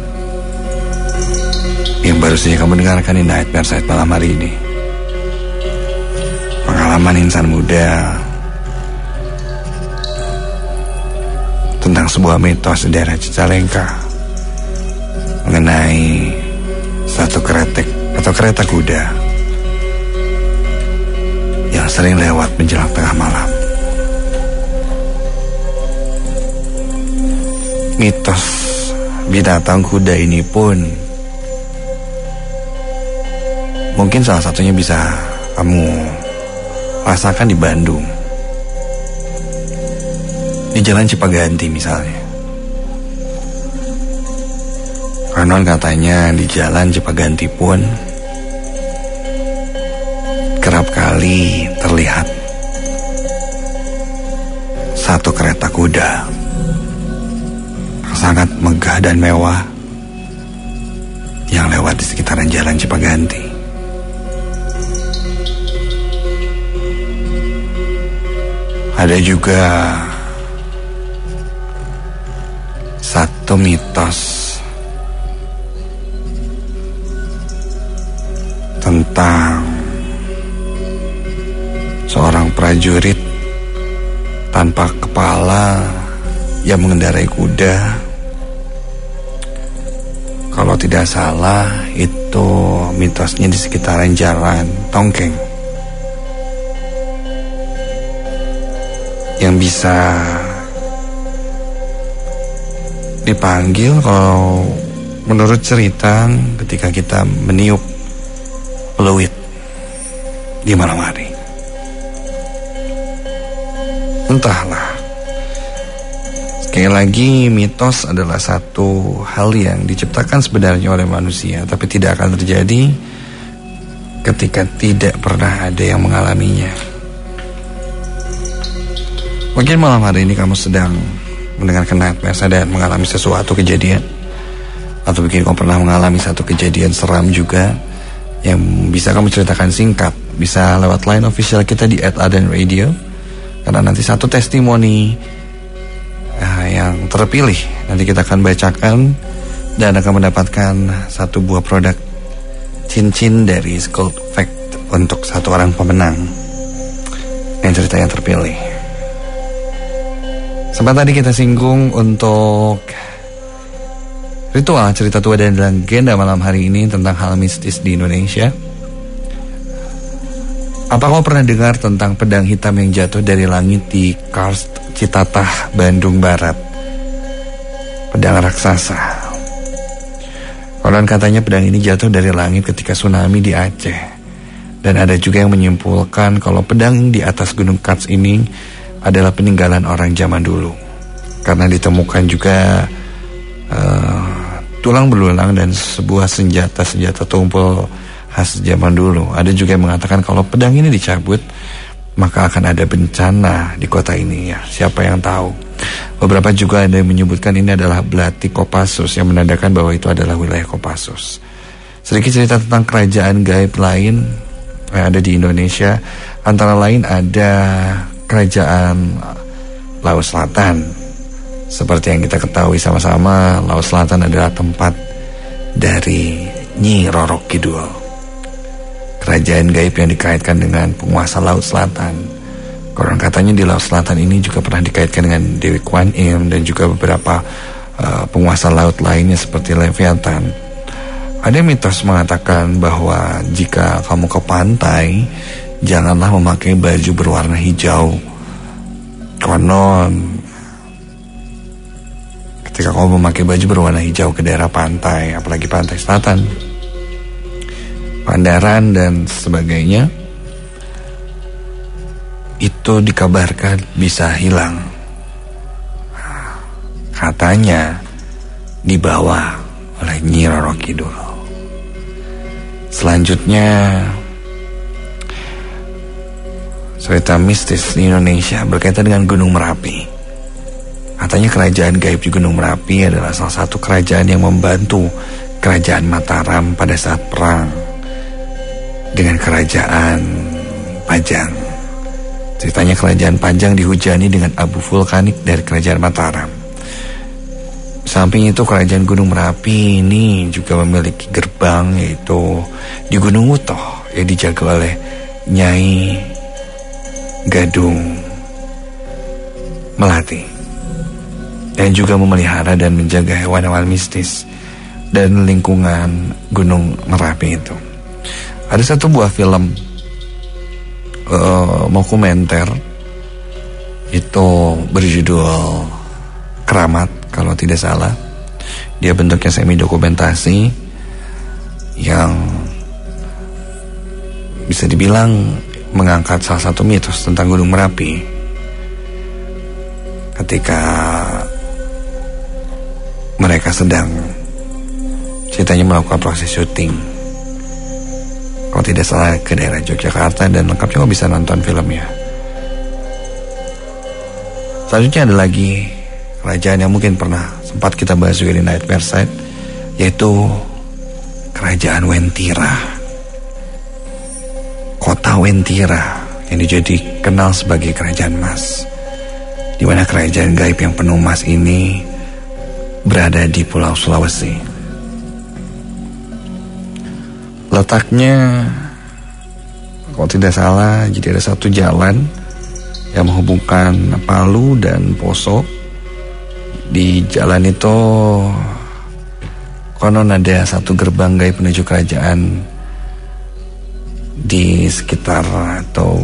yang baru saja kamu dengarkan di Nightmare Side malam hari ini. Pengalaman insan muda tentang sebuah mitos di daerah Cicalengka mengenai satu kretek atau kereta kuda yang sering lewat menjelang tengah malam. Mitos binatang kuda ini pun mungkin salah satunya bisa kamu rasakan di Bandung, di Jalan Cipaganti misalnya. Konon katanya di Jalan Cipaganti pun kerap kali terlihat satu kereta kuda sangat megah dan mewah yang lewat di sekitaran Jalan Cipaganti. Ada juga satu mitos tentang seorang prajurit tanpa kepala yang mengendarai kuda. Kalau tidak salah, itu mitosnya di sekitaran Jalan Tongkeng, yang bisa dipanggil kalau menurut cerita ketika kita meniup peluit di malam hari. Entahlah. Sekali lagi, mitos adalah satu hal yang diciptakan sebenarnya oleh manusia, tapi tidak akan terjadi ketika tidak pernah ada yang mengalaminya. Mungkin malam hari ini kamu sedang mendengarkan nightmare dan mengalami sesuatu kejadian, atau mungkin kamu pernah mengalami satu kejadian seram juga yang bisa kamu ceritakan singkat. Bisa lewat line official kita di @adanradio, karena nanti satu testimoni yang terpilih nanti kita akan bacakan dan akan mendapatkan satu buah produk cincin dari Skull Fact untuk satu orang pemenang yang cerita yang terpilih. Sempat tadi kita singgung untuk ritual cerita tua dan legenda malam hari ini tentang hal mistis di Indonesia. Apa kamu pernah dengar tentang pedang hitam yang jatuh dari langit di Karst, Citatah, Bandung Barat? Pedang raksasa. Konon katanya pedang ini jatuh dari langit ketika tsunami di Aceh. Dan ada juga yang menyimpulkan kalau pedang di atas Gunung Karst ini adalah peninggalan orang zaman dulu, karena ditemukan juga tulang belulang dan sebuah senjata tumpul khas zaman dulu. Ada juga yang mengatakan kalau pedang ini dicabut maka akan ada bencana di kota ini, ya siapa yang tahu. Beberapa juga ada yang menyebutkan ini adalah Belati Kopassus, yang menandakan bahwa itu adalah wilayah Kopassus. Sedikit cerita tentang kerajaan gaib lain yang ada di Indonesia, antara lain ada Kerajaan Laut Selatan. Seperti yang kita ketahui sama-sama, Laut Selatan adalah tempat dari Nyi Roro Kidul, kerajaan gaib yang dikaitkan dengan penguasa Laut Selatan. Konon katanya di Laut Selatan ini juga pernah dikaitkan dengan Dewi Kwan Im dan juga beberapa penguasa laut lainnya seperti Leviathan. Ada mitos mengatakan bahwa jika kamu ke pantai, janganlah memakai baju berwarna hijau. Konon ketika kamu memakai baju berwarna hijau ke daerah pantai, apalagi pantai selatan, Pandaran dan sebagainya, itu dikabarkan bisa hilang. Katanya dibawa oleh Nyi Roro Kidul. Selanjutnya, cerita mistis di Indonesia berkaitan dengan Gunung Merapi. Katanya kerajaan gaib di Gunung Merapi adalah salah satu kerajaan yang membantu kerajaan Mataram pada saat perang dengan kerajaan Pajang. Ceritanya kerajaan Pajang dihujani dengan abu vulkanik dari kerajaan Mataram. Samping itu kerajaan Gunung Merapi ini juga memiliki gerbang, yaitu di Gunung Utoh, yang dijaga oleh Nyai Gadung Melati, dan juga memelihara dan menjaga hewan-hewan mistis dan lingkungan Gunung Merapi itu. Ada satu buah film dokumenter itu berjudul Keramat kalau tidak salah. Dia bentuknya semi dokumentasi yang bisa dibilang mengangkat salah satu mitos tentang Gunung Merapi. Ketika mereka sedang ceritanya melakukan proses syuting, kalau tidak salah ke daerah Yogyakarta, dan lengkapnya kamu bisa nonton filmnya. Selanjutnya ada lagi kerajaan yang mungkin pernah sempat kita bahas juga di Nightmare Side, yaitu Kerajaan Wentira. Kota Wentira yang dikenal sebagai Kerajaan Emas, di mana kerajaan gaib yang penuh emas ini berada di Pulau Sulawesi. Letaknya, kalau tidak salah, jadi ada satu jalan yang menghubungkan Palu dan Poso. Di jalan itu konon ada satu gerbang gaib menuju kerajaan di sekitar atau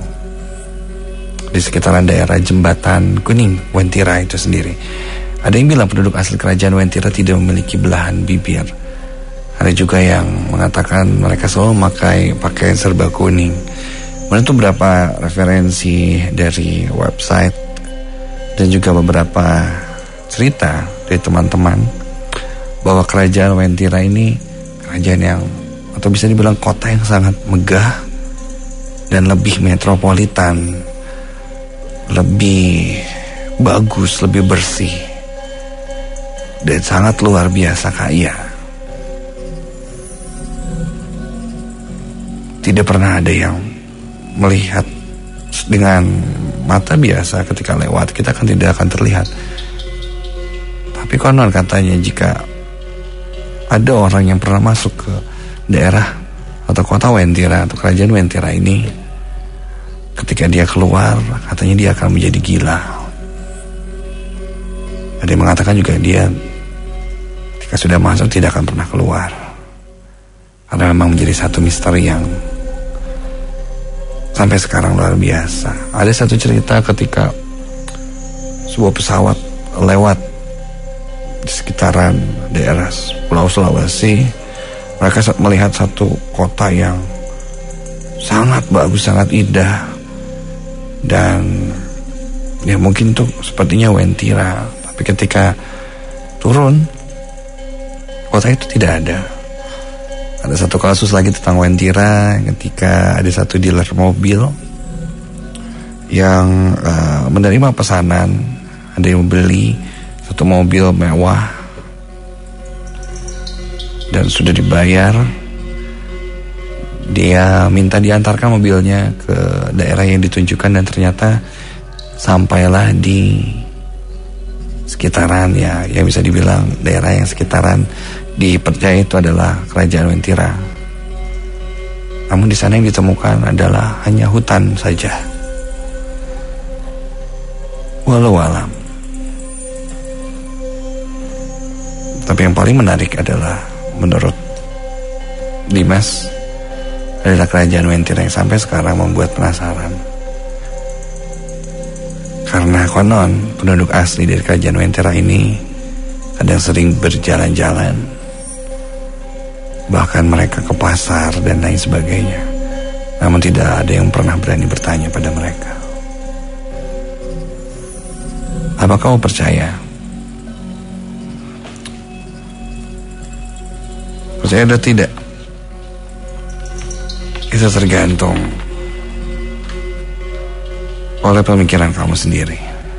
di sekitaran daerah Jembatan Kuning Wentira itu sendiri. Ada yang bilang penduduk asli kerajaan Wentira tidak memiliki belahan bibir. Ada juga yang mengatakan mereka selalu pakai serba kuning. Menurut beberapa referensi dari website dan juga beberapa cerita dari teman-teman bahwa kerajaan Wentira ini kerajaan yang, atau bisa dibilang kota yang sangat megah dan lebih metropolitan, lebih bagus, lebih bersih, dan sangat luar biasa kaya. Tidak pernah ada yang melihat dengan mata biasa ketika lewat, kita kan tidak akan terlihat. Tapi konon katanya jika ada orang yang pernah masuk ke daerah atau kota Wentira atau kerajaan Wentira ini, ketika dia keluar, katanya dia akan menjadi gila. Ada yang mengatakan juga dia ketika sudah masuk tidak akan pernah keluar, karena memang menjadi satu misteri yang sampai sekarang luar biasa. Ada satu cerita ketika sebuah pesawat lewat di sekitaran daerah Pulau Sulawesi, mereka melihat satu kota yang sangat bagus, sangat indah, dan ya mungkin tuh sepertinya Wentira. Tapi ketika turun, kota itu tidak ada. Ada satu kasus lagi tentang Wentira ketika ada satu dealer mobil yang menerima pesanan, ada yang membeli satu mobil mewah dan sudah dibayar. Dia minta diantarkan mobilnya ke daerah yang ditunjukkan, dan ternyata sampailah di sekitaran ya yang bisa dibilang daerah yang sekitaran dipercaya itu adalah kerajaan Wentira. Namun di sana yang ditemukan adalah hanya hutan saja. Walau alam. Tapi yang paling menarik adalah menurut Dimas adalah kerajaan Wentira yang sampai sekarang membuat penasaran. Karena konon penduduk asli dari kerajaan Wentira ini kadang sering berjalan-jalan, bahkan mereka ke pasar dan lain sebagainya. Namun tidak ada yang pernah berani bertanya pada mereka. Apa kau percaya? Percaya atau tidak? Itu tergantung oleh pemikiran kamu sendiri.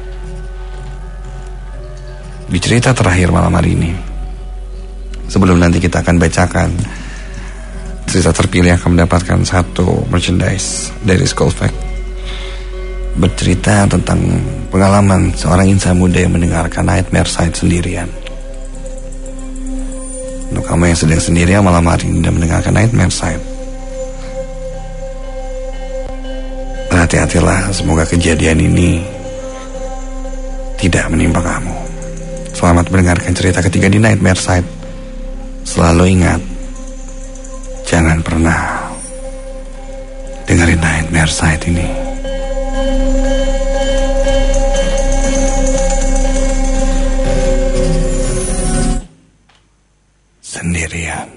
Di cerita terakhir malam hari ini, sebelum nanti kita akan bacakan cerita terpilih yang akan mendapatkan satu merchandise dari Skull Fact, bercerita tentang pengalaman seorang insan muda yang mendengarkan Nightmare Side sendirian. Untuk kamu yang sedang sendirian malam hari ini dan mendengarkan Nightmare Side, hati-hatilah, semoga kejadian ini tidak menimpa kamu. Selamat mendengarkan cerita ketiga di Nightmare Side. Selalu ingat, jangan pernah dengerin Nightmare Side ini sendirian.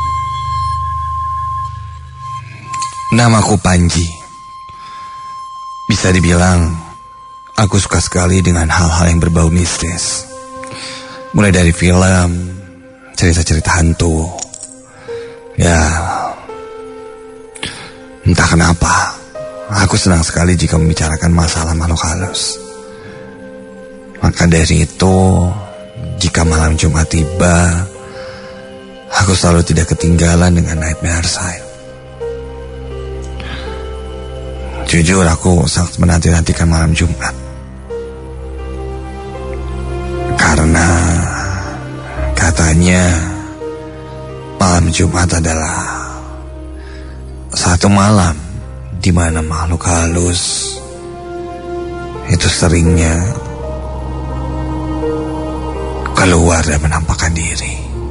Namaku Panji. Bisa dibilang, aku suka sekali dengan hal-hal yang berbau mistis. Mulai dari film, cerita-cerita hantu. Ya, entah kenapa, aku senang sekali jika membicarakan masalah makhluk halus. Maka dari itu, jika malam Jumat tiba, aku selalu tidak ketinggalan dengan Nightmare Side. Jujur, aku sangat menanti-nantikan malam Jumat. Karena katanya malam Jumat adalah satu malam di mana makhluk halus itu seringnya keluar dan menampakkan diri.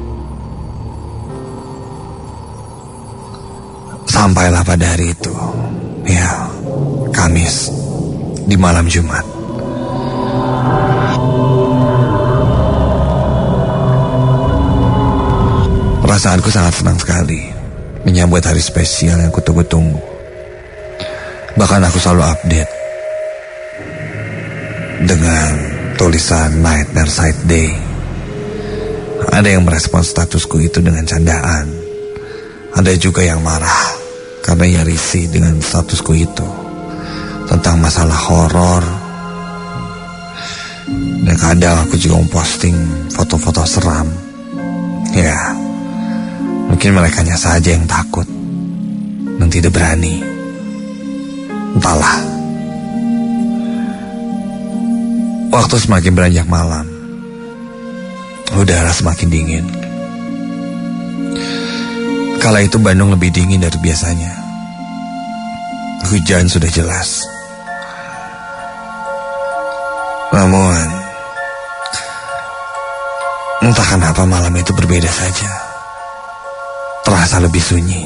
Sampailah pada hari itu, ya, Kamis, di malam Jumat. Perasaanku sangat senang sekali menyambut hari spesial yang kutunggu-tunggu. Bahkan aku selalu update dengan tulisan Nightmare Side Day. Ada yang merespon statusku itu dengan candaan. Ada juga yang marah karena ia risih dengan statusku itu tentang masalah horor. Dan kadang aku juga memposting foto-foto seram. Ya, mungkin merekanya saja yang takut dan tidak berani. Entahlah. Waktu semakin beranjak malam, udara semakin dingin. Kala itu Bandung lebih dingin dari biasanya. Hujan sudah jelas. Namun, entah kenapa malam itu berbeda saja. Terasa lebih sunyi.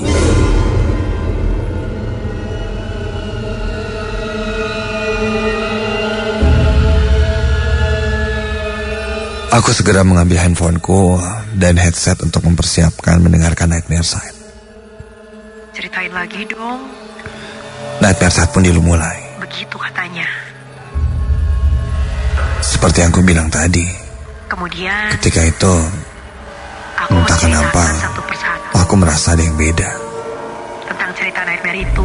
Aku segera mengambil handphoneku dan headset untuk mempersiapkan mendengarkan Nightmare Side. Ceritain lagi dong. Nightmare Side pun dimulai. Begitu katanya. Seperti yang aku bilang tadi. Kemudian ketika itu, entah kenapa, satu persatu aku merasa ada yang beda tentang cerita nightmare itu.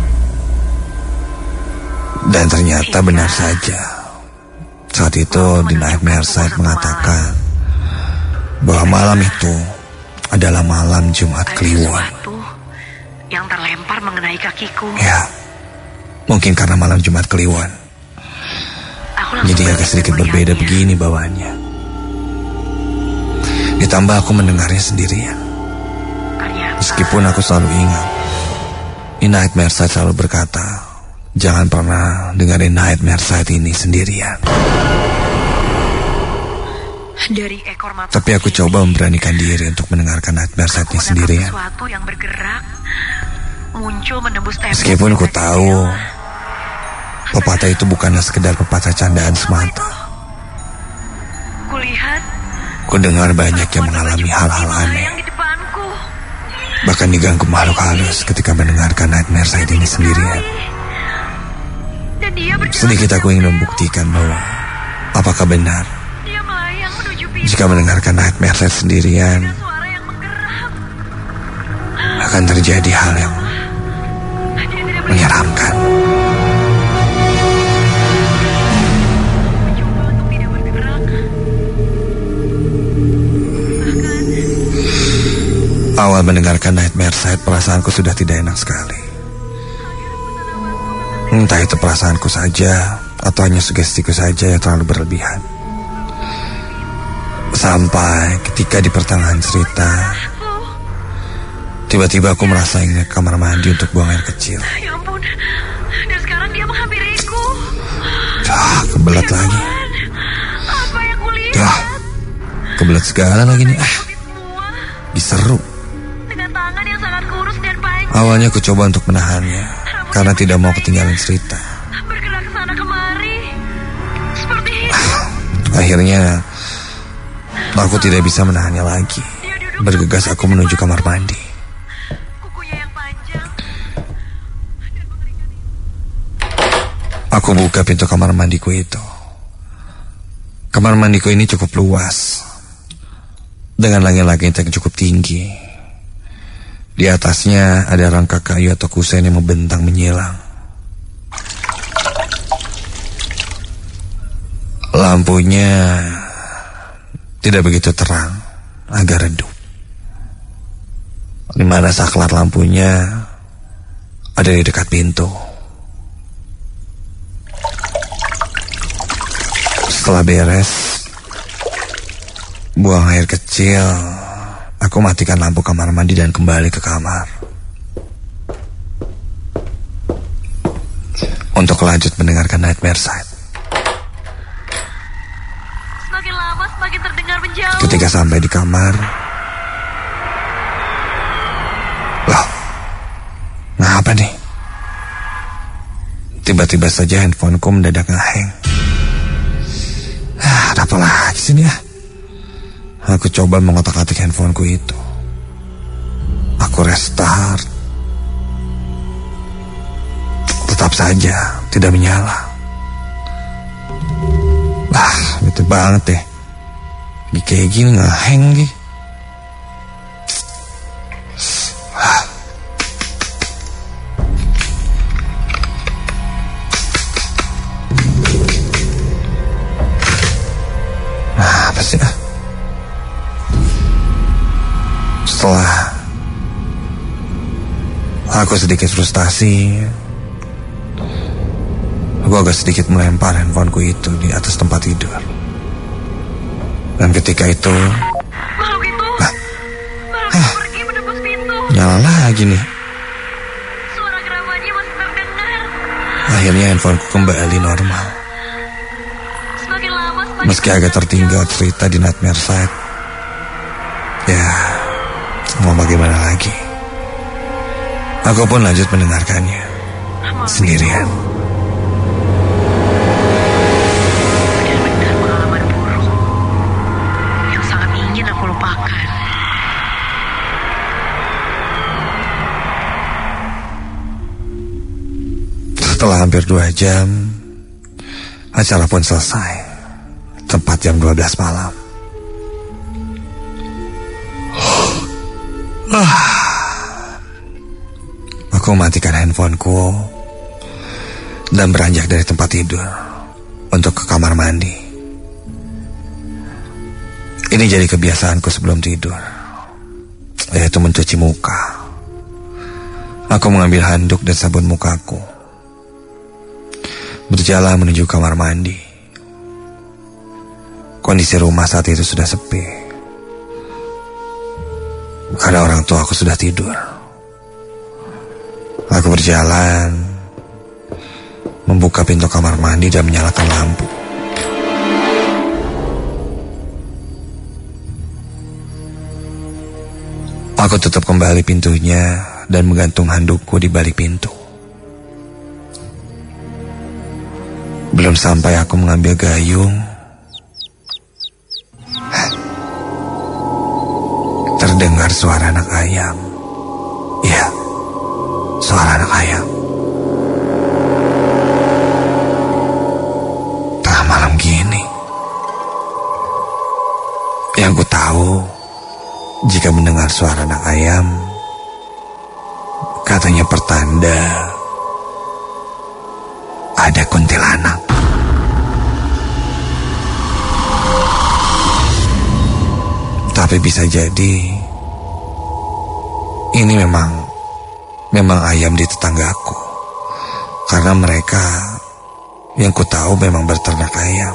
Dan ternyata benar saja. Saat itu di Nightmare Side mengatakan bahwa malam itu adalah malam Jumat Kliwon. Yang terlempar mengenai kakiku. Ya, mungkin karena malam Jumat Kliwon, jadi agak sedikit berbeda begini bawaannya. Ditambah aku mendengarnya sendirian. Meskipun aku selalu ingat, di Nightmare Side selalu berkata, jangan pernah dengerin Nightmare Side ini sendirian. Dari ekor mata. Tapi aku coba memberanikan diri untuk mendengarkan Nightmare Side-nya sendirian. Sesuatu yang bergerak, muncul menembus tembok. Meskipun aku tahu pepatah itu bukanlah sekedar pepatah candaan semata. Kulihat, ku dengar banyak yang mengalami hal-hal aneh, bahkan diganggu makhluk halus ketika mendengarkan Nightmare Side ini sendirian. Sedikit aku ingin membuktikan bahwa apakah benar jika mendengarkan Nightmare Side sendirian akan terjadi hal yang menyeramkan. Awal mendengarkan Nightmare Side, perasaanku sudah tidak enak sekali. Entah itu perasaanku saja atau hanya sugestiku saja yang terlalu berlebihan. Sampai ketika di pertengahan cerita, tiba-tiba aku merasa ingin ke kamar mandi untuk buang air kecil. Ya ampun, dan sekarang dia menghampiriku. Kebelat lagi. Apa yang kulihat? Kebelat segala lagi nih. Diseru. Dengan tangan yang sangat kurus dan panjang. Awalnya aku coba untuk menahannya karena tidak mau ketinggalan cerita. Bergerak ke sana kemari. Seperti itu. Akhirnya aku tidak bisa menahannya lagi. Bergegas aku menuju kamar mandi. Kukunya yang panjang. Aku buka pintu kamar mandiku itu. Kamar mandiku ini cukup luas, dengan langit-langit yang cukup tinggi. Di atasnya ada rangka kayu atau kusen yang membentang menyilang. Lampunya tidak begitu terang, agak redup. Di mana saklar lampunya ada di dekat pintu. Setelah beres buang air kecil, aku matikan lampu kamar mandi dan kembali ke kamar untuk lanjut mendengarkan Nightmare Side. Semakin lama semakin terdengar menjauh. Ketika sampai di kamar, loh, ngapa nih? Tiba-tiba saja handphoneku mendadak ngeheng. Ada apa lagi sini ya? Aku coba mengotak-atik handphoneku itu. Aku restart. Tetap saja tidak menyala. Gitu banget deh. Kayak gini ngeheng nih. Apa sih? Setelah aku sedikit frustasi, aku agak sedikit melempar handphoneku itu di atas tempat tidur. Dan ketika itu Makhluk itu pergi menembus pintu. nyala lagi nih. Suara geramannya masih terdengar. Akhirnya handphoneku kembali normal. Semakin lama semakin Meski agak tertinggal cerita di Nightmare Side, ya mau bagaimana lagi. Aku pun lanjut mendengarkannya sendirian. benar-benar pengalaman buruk yang sangat ingin aku lupakan. Setelah hampir 2 jam, acara pun selesai. Tepat jam 12 malam. Aku matikan handphoneku dan beranjak dari tempat tidur untuk ke kamar mandi. Ini jadi kebiasaanku sebelum tidur, yaitu mencuci muka. Aku mengambil handuk dan sabun mukaku, berjalan menuju kamar mandi. Kondisi rumah saat itu sudah sepi, karena orang tua aku sudah tidur. Aku berjalan, membuka pintu kamar mandi dan menyalakan lampu. Aku tutup kembali pintunya dan menggantung handukku di balik pintu. Belum sampai aku mengambil gayung, terdengar suara anak ayam. Ya, suara anak ayam. Tengah malam gini. Yang ku tahu, jika mendengar suara anak ayam, katanya pertanda ada kuntilanak. Tapi bisa jadi ini memang ayam di tetanggaku, karena mereka yang ku tahu memang berternak ayam.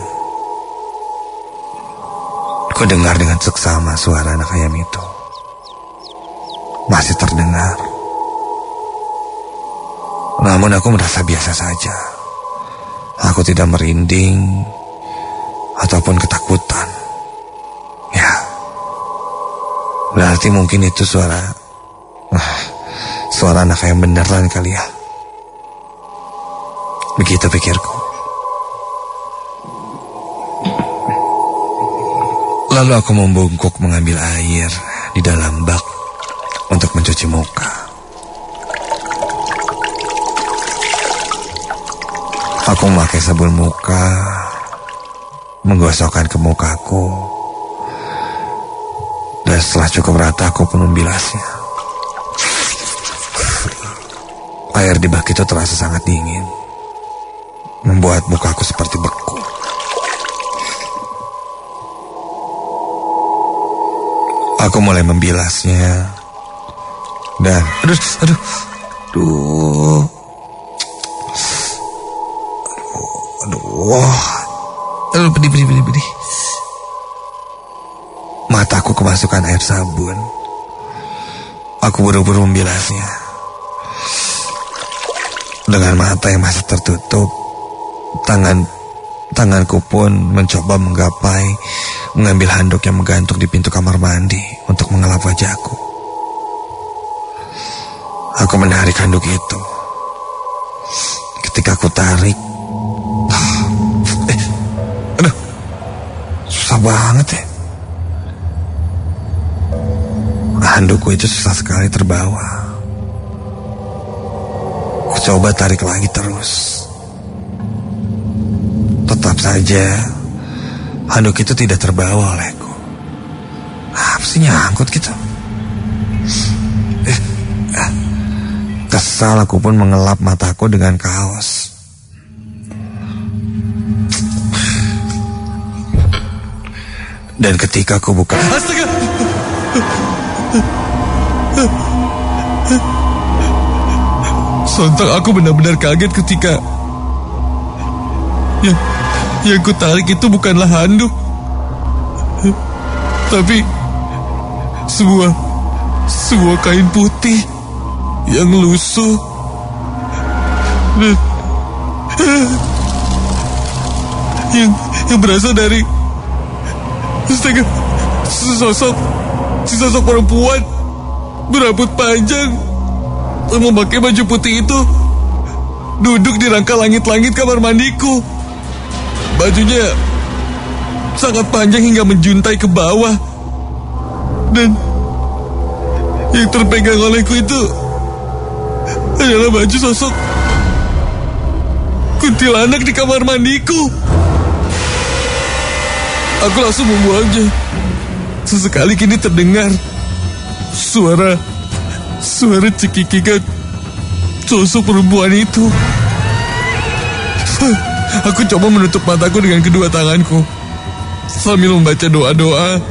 Ku dengar dengan seksama suara anak ayam itu. Masih terdengar. Namun aku merasa biasa saja. Aku tidak merinding ataupun ketakutan. Ya, berarti mungkin itu suara anak ayam beneran kali ya. Begitu pikirku. Lalu aku membungkuk mengambil air di dalam bak untuk mencuci muka. Aku memakai sabun muka, menggosokkan ke mukaku, dan setelah cukup rata aku pun membilasnya. Air di bak itu terasa sangat dingin, membuat mukaku seperti beku. Aku mulai membilasnya, dan aduh, pedih. Mataku kemasukan air sabun. Aku buru-buru membilasnya. Dengan mata yang masih tertutup, tanganku pun mencoba menggapai, mengambil handuk yang menggantung di pintu kamar mandi untuk mengelap wajahku. Aku menarik handuk itu. Ketika aku tarik, susah banget ya. Handukku itu susah sekali terbawa. Aku coba tarik lagi terus. Tetap saja handuk itu tidak terbawa olehku. Apa sih nyangkut gitu? Kesal aku pun mengelap mataku dengan kaos. Dan ketika aku buka, Astaga! Sontak aku benar-benar kaget ketika yang ku tarik itu bukanlah handuk, tapi sebuah kain putih yang lusuh yang berasal dari sosok perempuan berambut panjang yang memakai baju putih itu duduk di rangka langit-langit kamar mandiku. Bajunya sangat panjang hingga menjuntai ke bawah, dan yang terpegang olehku itu adalah baju sosok kuntilanak di kamar mandiku. Aku langsung membuangnya. Sesekali kini terdengar suara cekikikan sosok perempuan itu. Aku coba menutup mataku dengan kedua tanganku sambil membaca doa-doa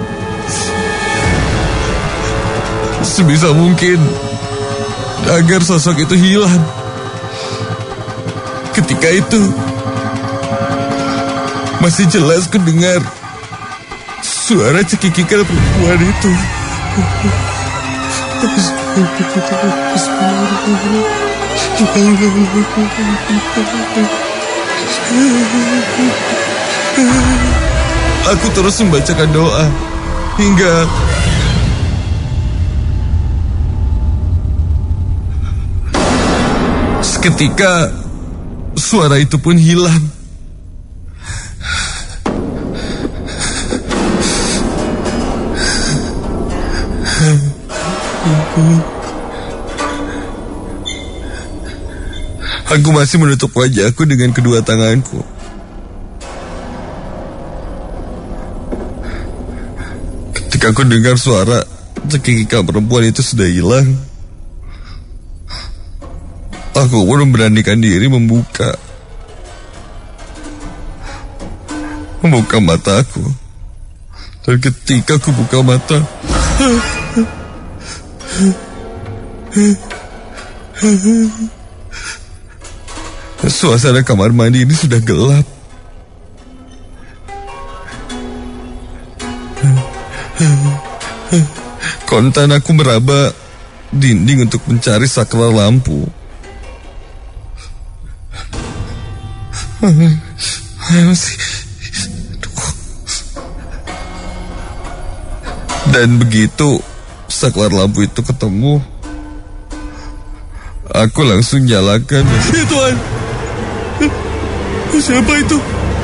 sebisa mungkin agar sosok itu hilang. Ketika itu masih jelas kudengar suara cekikikan perempuan itu. Aku terus membacakan doa hingga seketika suara itu pun hilang. Aku masih menutup wajahku dengan kedua tanganku. Ketika aku dengar suara cekikikan perempuan itu sudah hilang, aku pun memberanikan diri membuka mataku. Dan ketika aku buka mata, suasana kamar mandi ini sudah gelap. Kontan aku meraba dinding untuk mencari saklar lampu. Dan begitu saklar lampu itu ketemu, aku langsung nyalakan. Ya Tuhan, siapa itu?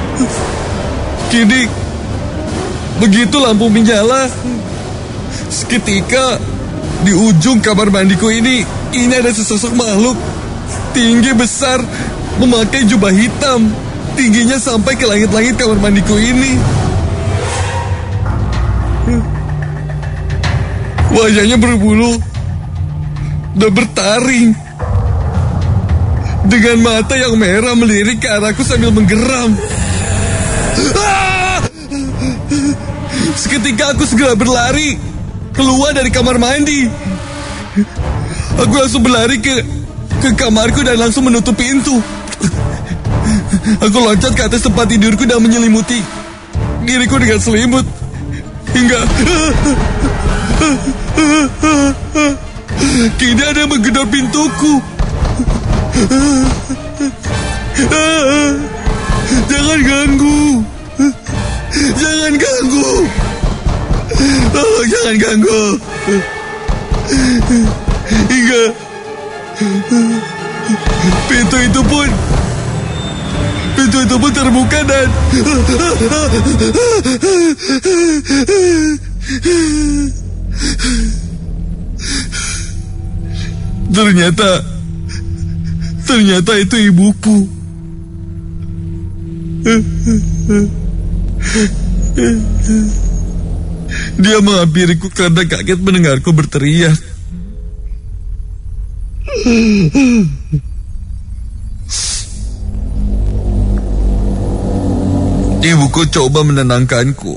Kini begitu lampu menyala, seketika di ujung kamar mandiku ini ada sesosok makhluk tinggi besar memakai jubah hitam, tingginya sampai ke langit-langit kamar mandiku ini. Wajahnya berbulu dan bertaring, dengan mata yang merah melirik ke arahku sambil menggeram. Seketika aku segera berlari keluar dari kamar mandi. Aku langsung berlari ke kamarku dan langsung menutup pintu. Aku loncat ke atas tempat tidurku dan menyelimuti diriku dengan selimut hingga kini ada yang menggedor pintuku. Jangan ganggu. Jangan ganggu. Oh, jangan ganggu. Hingga pintu itu pun terbuka dan ternyata itu ibuku. Dia menghampiriku karena kaget mendengarku berteriak. Ibuku coba menenangkanku.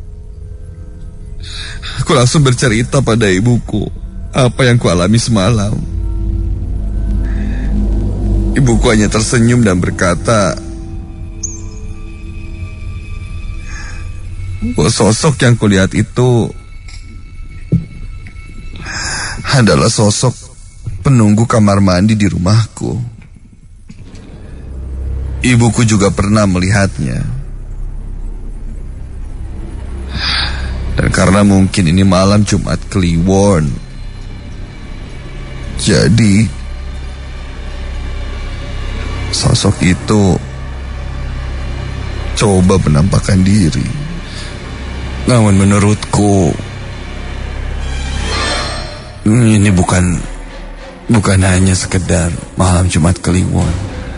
Aku langsung bercerita pada ibuku apa yang kualami semalam. Ibuku hanya tersenyum dan berkata bahwa sosok yang kulihat itu adalah sosok penunggu kamar mandi di rumahku. Ibuku juga pernah melihatnya. Dan karena mungkin ini malam Jumat Kliwon, jadi sosok itu coba menampakkan diri. Namun menurutku ini bukan hanya sekedar malam Jumat Kliwon.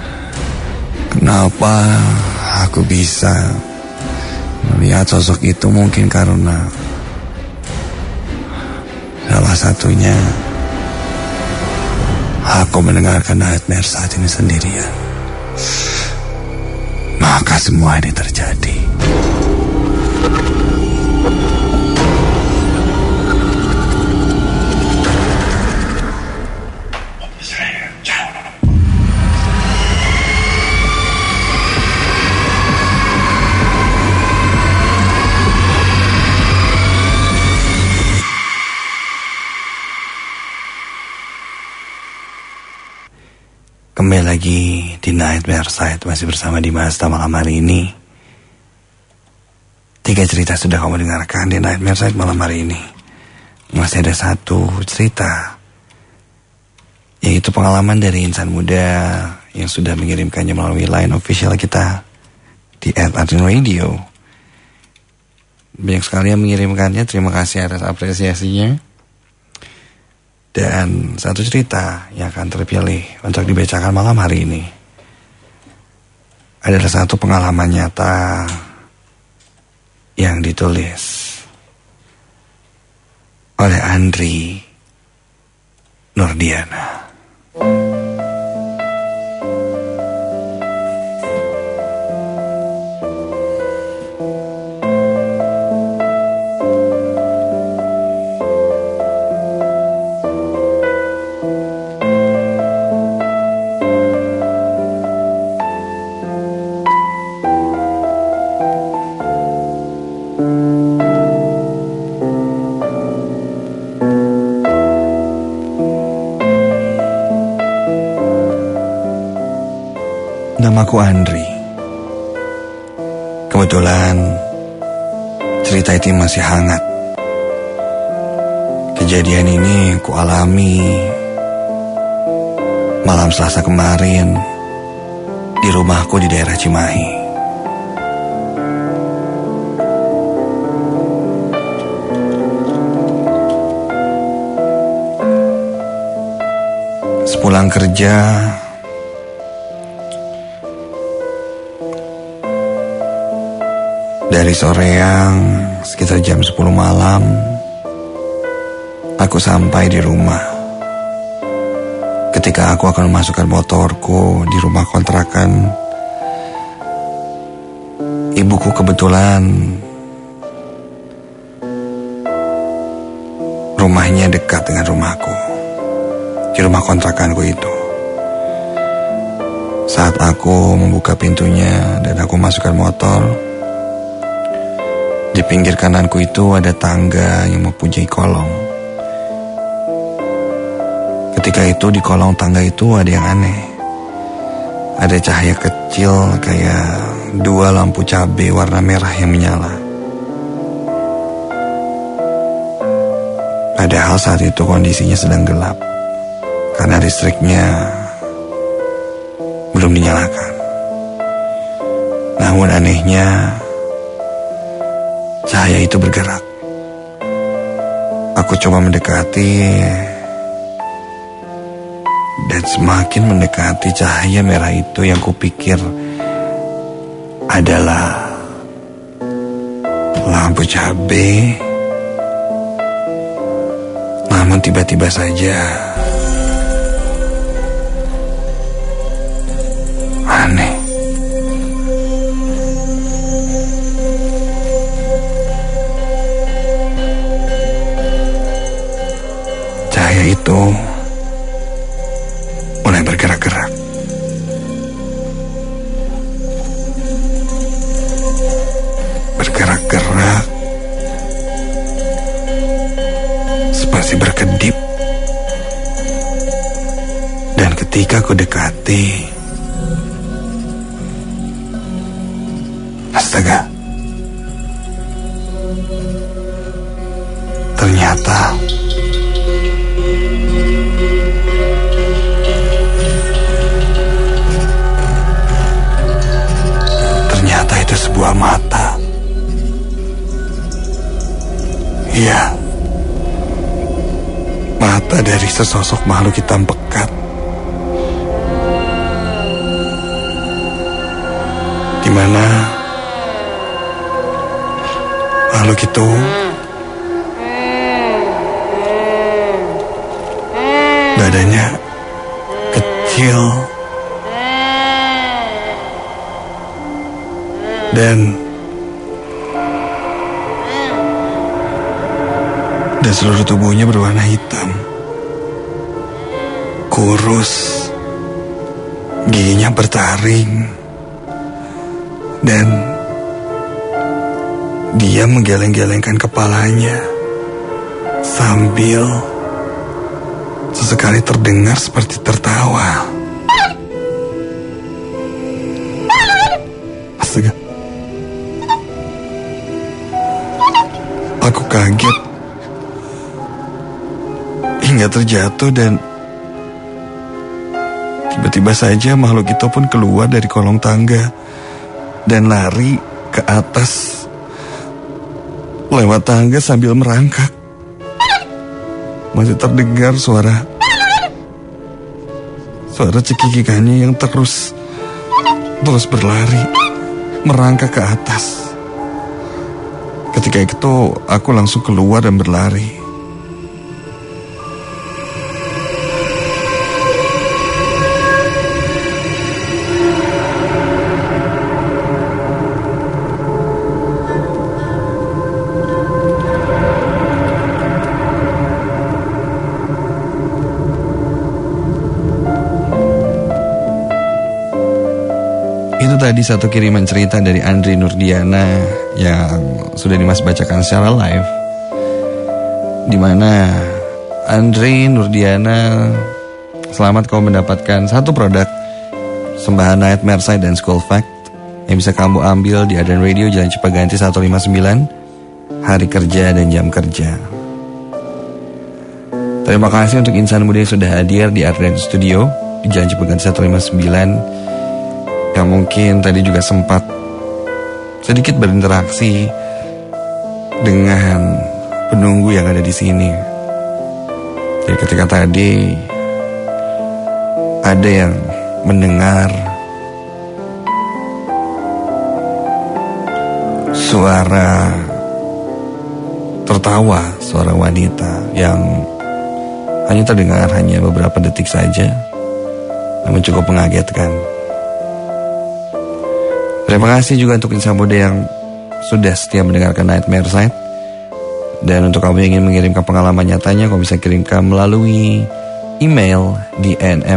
Kenapa aku bisa melihat sosok itu? Mungkin karena salah satunya aku mendengarkan nightmare saat ini sendirian. Maka semua ini terjadi. Kembali lagi di Nightmare Side, masih bersama Dimas malam hari ini. 3 cerita sudah kamu dengarkan di Nightmare Side malam hari ini. Masih ada 1 cerita, yaitu pengalaman dari insan muda yang sudah mengirimkannya melalui line official kita di @adrenradio. Banyak sekali yang mengirimkannya, terima kasih atas apresiasinya. Dan 1 cerita yang akan terpilih untuk dibacakan malam hari ini adalah 1 pengalaman nyata yang ditulis oleh Andri Nurdiana. Namaku Andri. Kebetulan cerita itu masih hangat. Kejadian ini ku alami malam Selasa kemarin di rumahku di daerah Cimahi. Sepulang kerja, Hari soreang sekitar jam 10 malam, aku sampai di rumah. Ketika aku akan memasukkan motorku di rumah kontrakan, ibuku kebetulan rumahnya dekat dengan rumahku, di rumah kontrakanku itu. Saat aku membuka pintunya dan aku masukkan motor, di pinggir kananku itu ada tangga yang mempunyai kolong. Ketika itu di kolong tangga itu ada yang aneh. Ada cahaya kecil kayak 2 lampu cabai warna merah yang menyala. Padahal saat itu kondisinya sedang gelap karena listriknya belum dinyalakan. Namun anehnya, cahaya itu bergerak. Aku coba mendekati, dan semakin mendekati cahaya merah itu yang kupikir adalah lampu cabai. Namun tiba-tiba saja aneh. Cahaya itu mulai bergerak-gerak. Bergerak-gerak seperti berkedip. Dan ketika aku dekati, astaga, ternyata itu sebuah mata. Iya, mata dari sesosok makhluk hitam pekat, di mana makhluk itu badannya kecil dan seluruh tubuhnya berwarna hitam, kurus, giginya bertaring, dan dia menggeleng-gelengkan kepalanya sambil sesekali terdengar seperti tertawa. Astaga, aku kaget hingga terjatuh, dan tiba-tiba saja makhluk itu pun keluar dari kolong tangga dan lari ke atas lewat tangga sambil merangkak. Masih terdengar suara cekikikannya yang terus berlari, merangkak ke atas. Ketika itu aku langsung keluar dan berlari. Itu tadi satu kiriman cerita dari Andri Nurdiana yang sudah Dimas bacakan secara live, dimana Andri Nurdiana, selamat kau mendapatkan satu produk sembahan Nightmare Side dan Skull Fact yang bisa kamu ambil di Adrian Radio Jalan Cipaganti 159, hari kerja dan jam kerja. Terima kasih untuk insan muda yang sudah hadir di Adrian Studio di Jalan Cipaganti 159, yang mungkin tadi juga sempat sedikit berinteraksi dengan penunggu yang ada di sini. Jadi ketika tadi ada yang mendengar suara tertawa suara wanita yang hanya terdengar hanya beberapa detik saja, namun cukup mengagetkan. Terima kasih juga untuk insan muda yang sudah setia mendengarkan Nightmare Side. Dan untuk kamu yang ingin mengirimkan pengalaman nyatanya, kamu bisa kirimkan melalui email di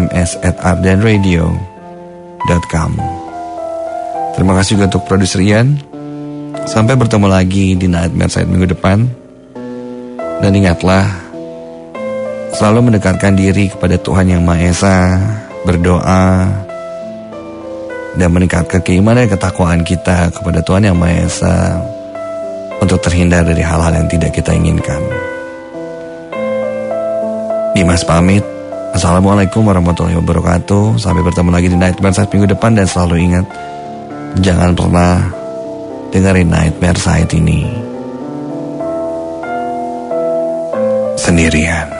nms@ardenradio.com. Terima kasih juga untuk produser Ian. Sampai bertemu lagi di Nightmare Side minggu depan. Dan ingatlah, selalu mendekatkan diri kepada Tuhan Yang Maha Esa, berdoa, dan meningkatkan keimanan dan ketakwaan kita kepada Tuhan Yang Maha Esa untuk terhindar dari hal-hal yang tidak kita inginkan. Dimas pamit. Assalamualaikum warahmatullahi wabarakatuh. Sampai bertemu lagi di Nightmare Side minggu depan. Dan selalu ingat, jangan pernah dengerin Nightmare Side ini sendirian.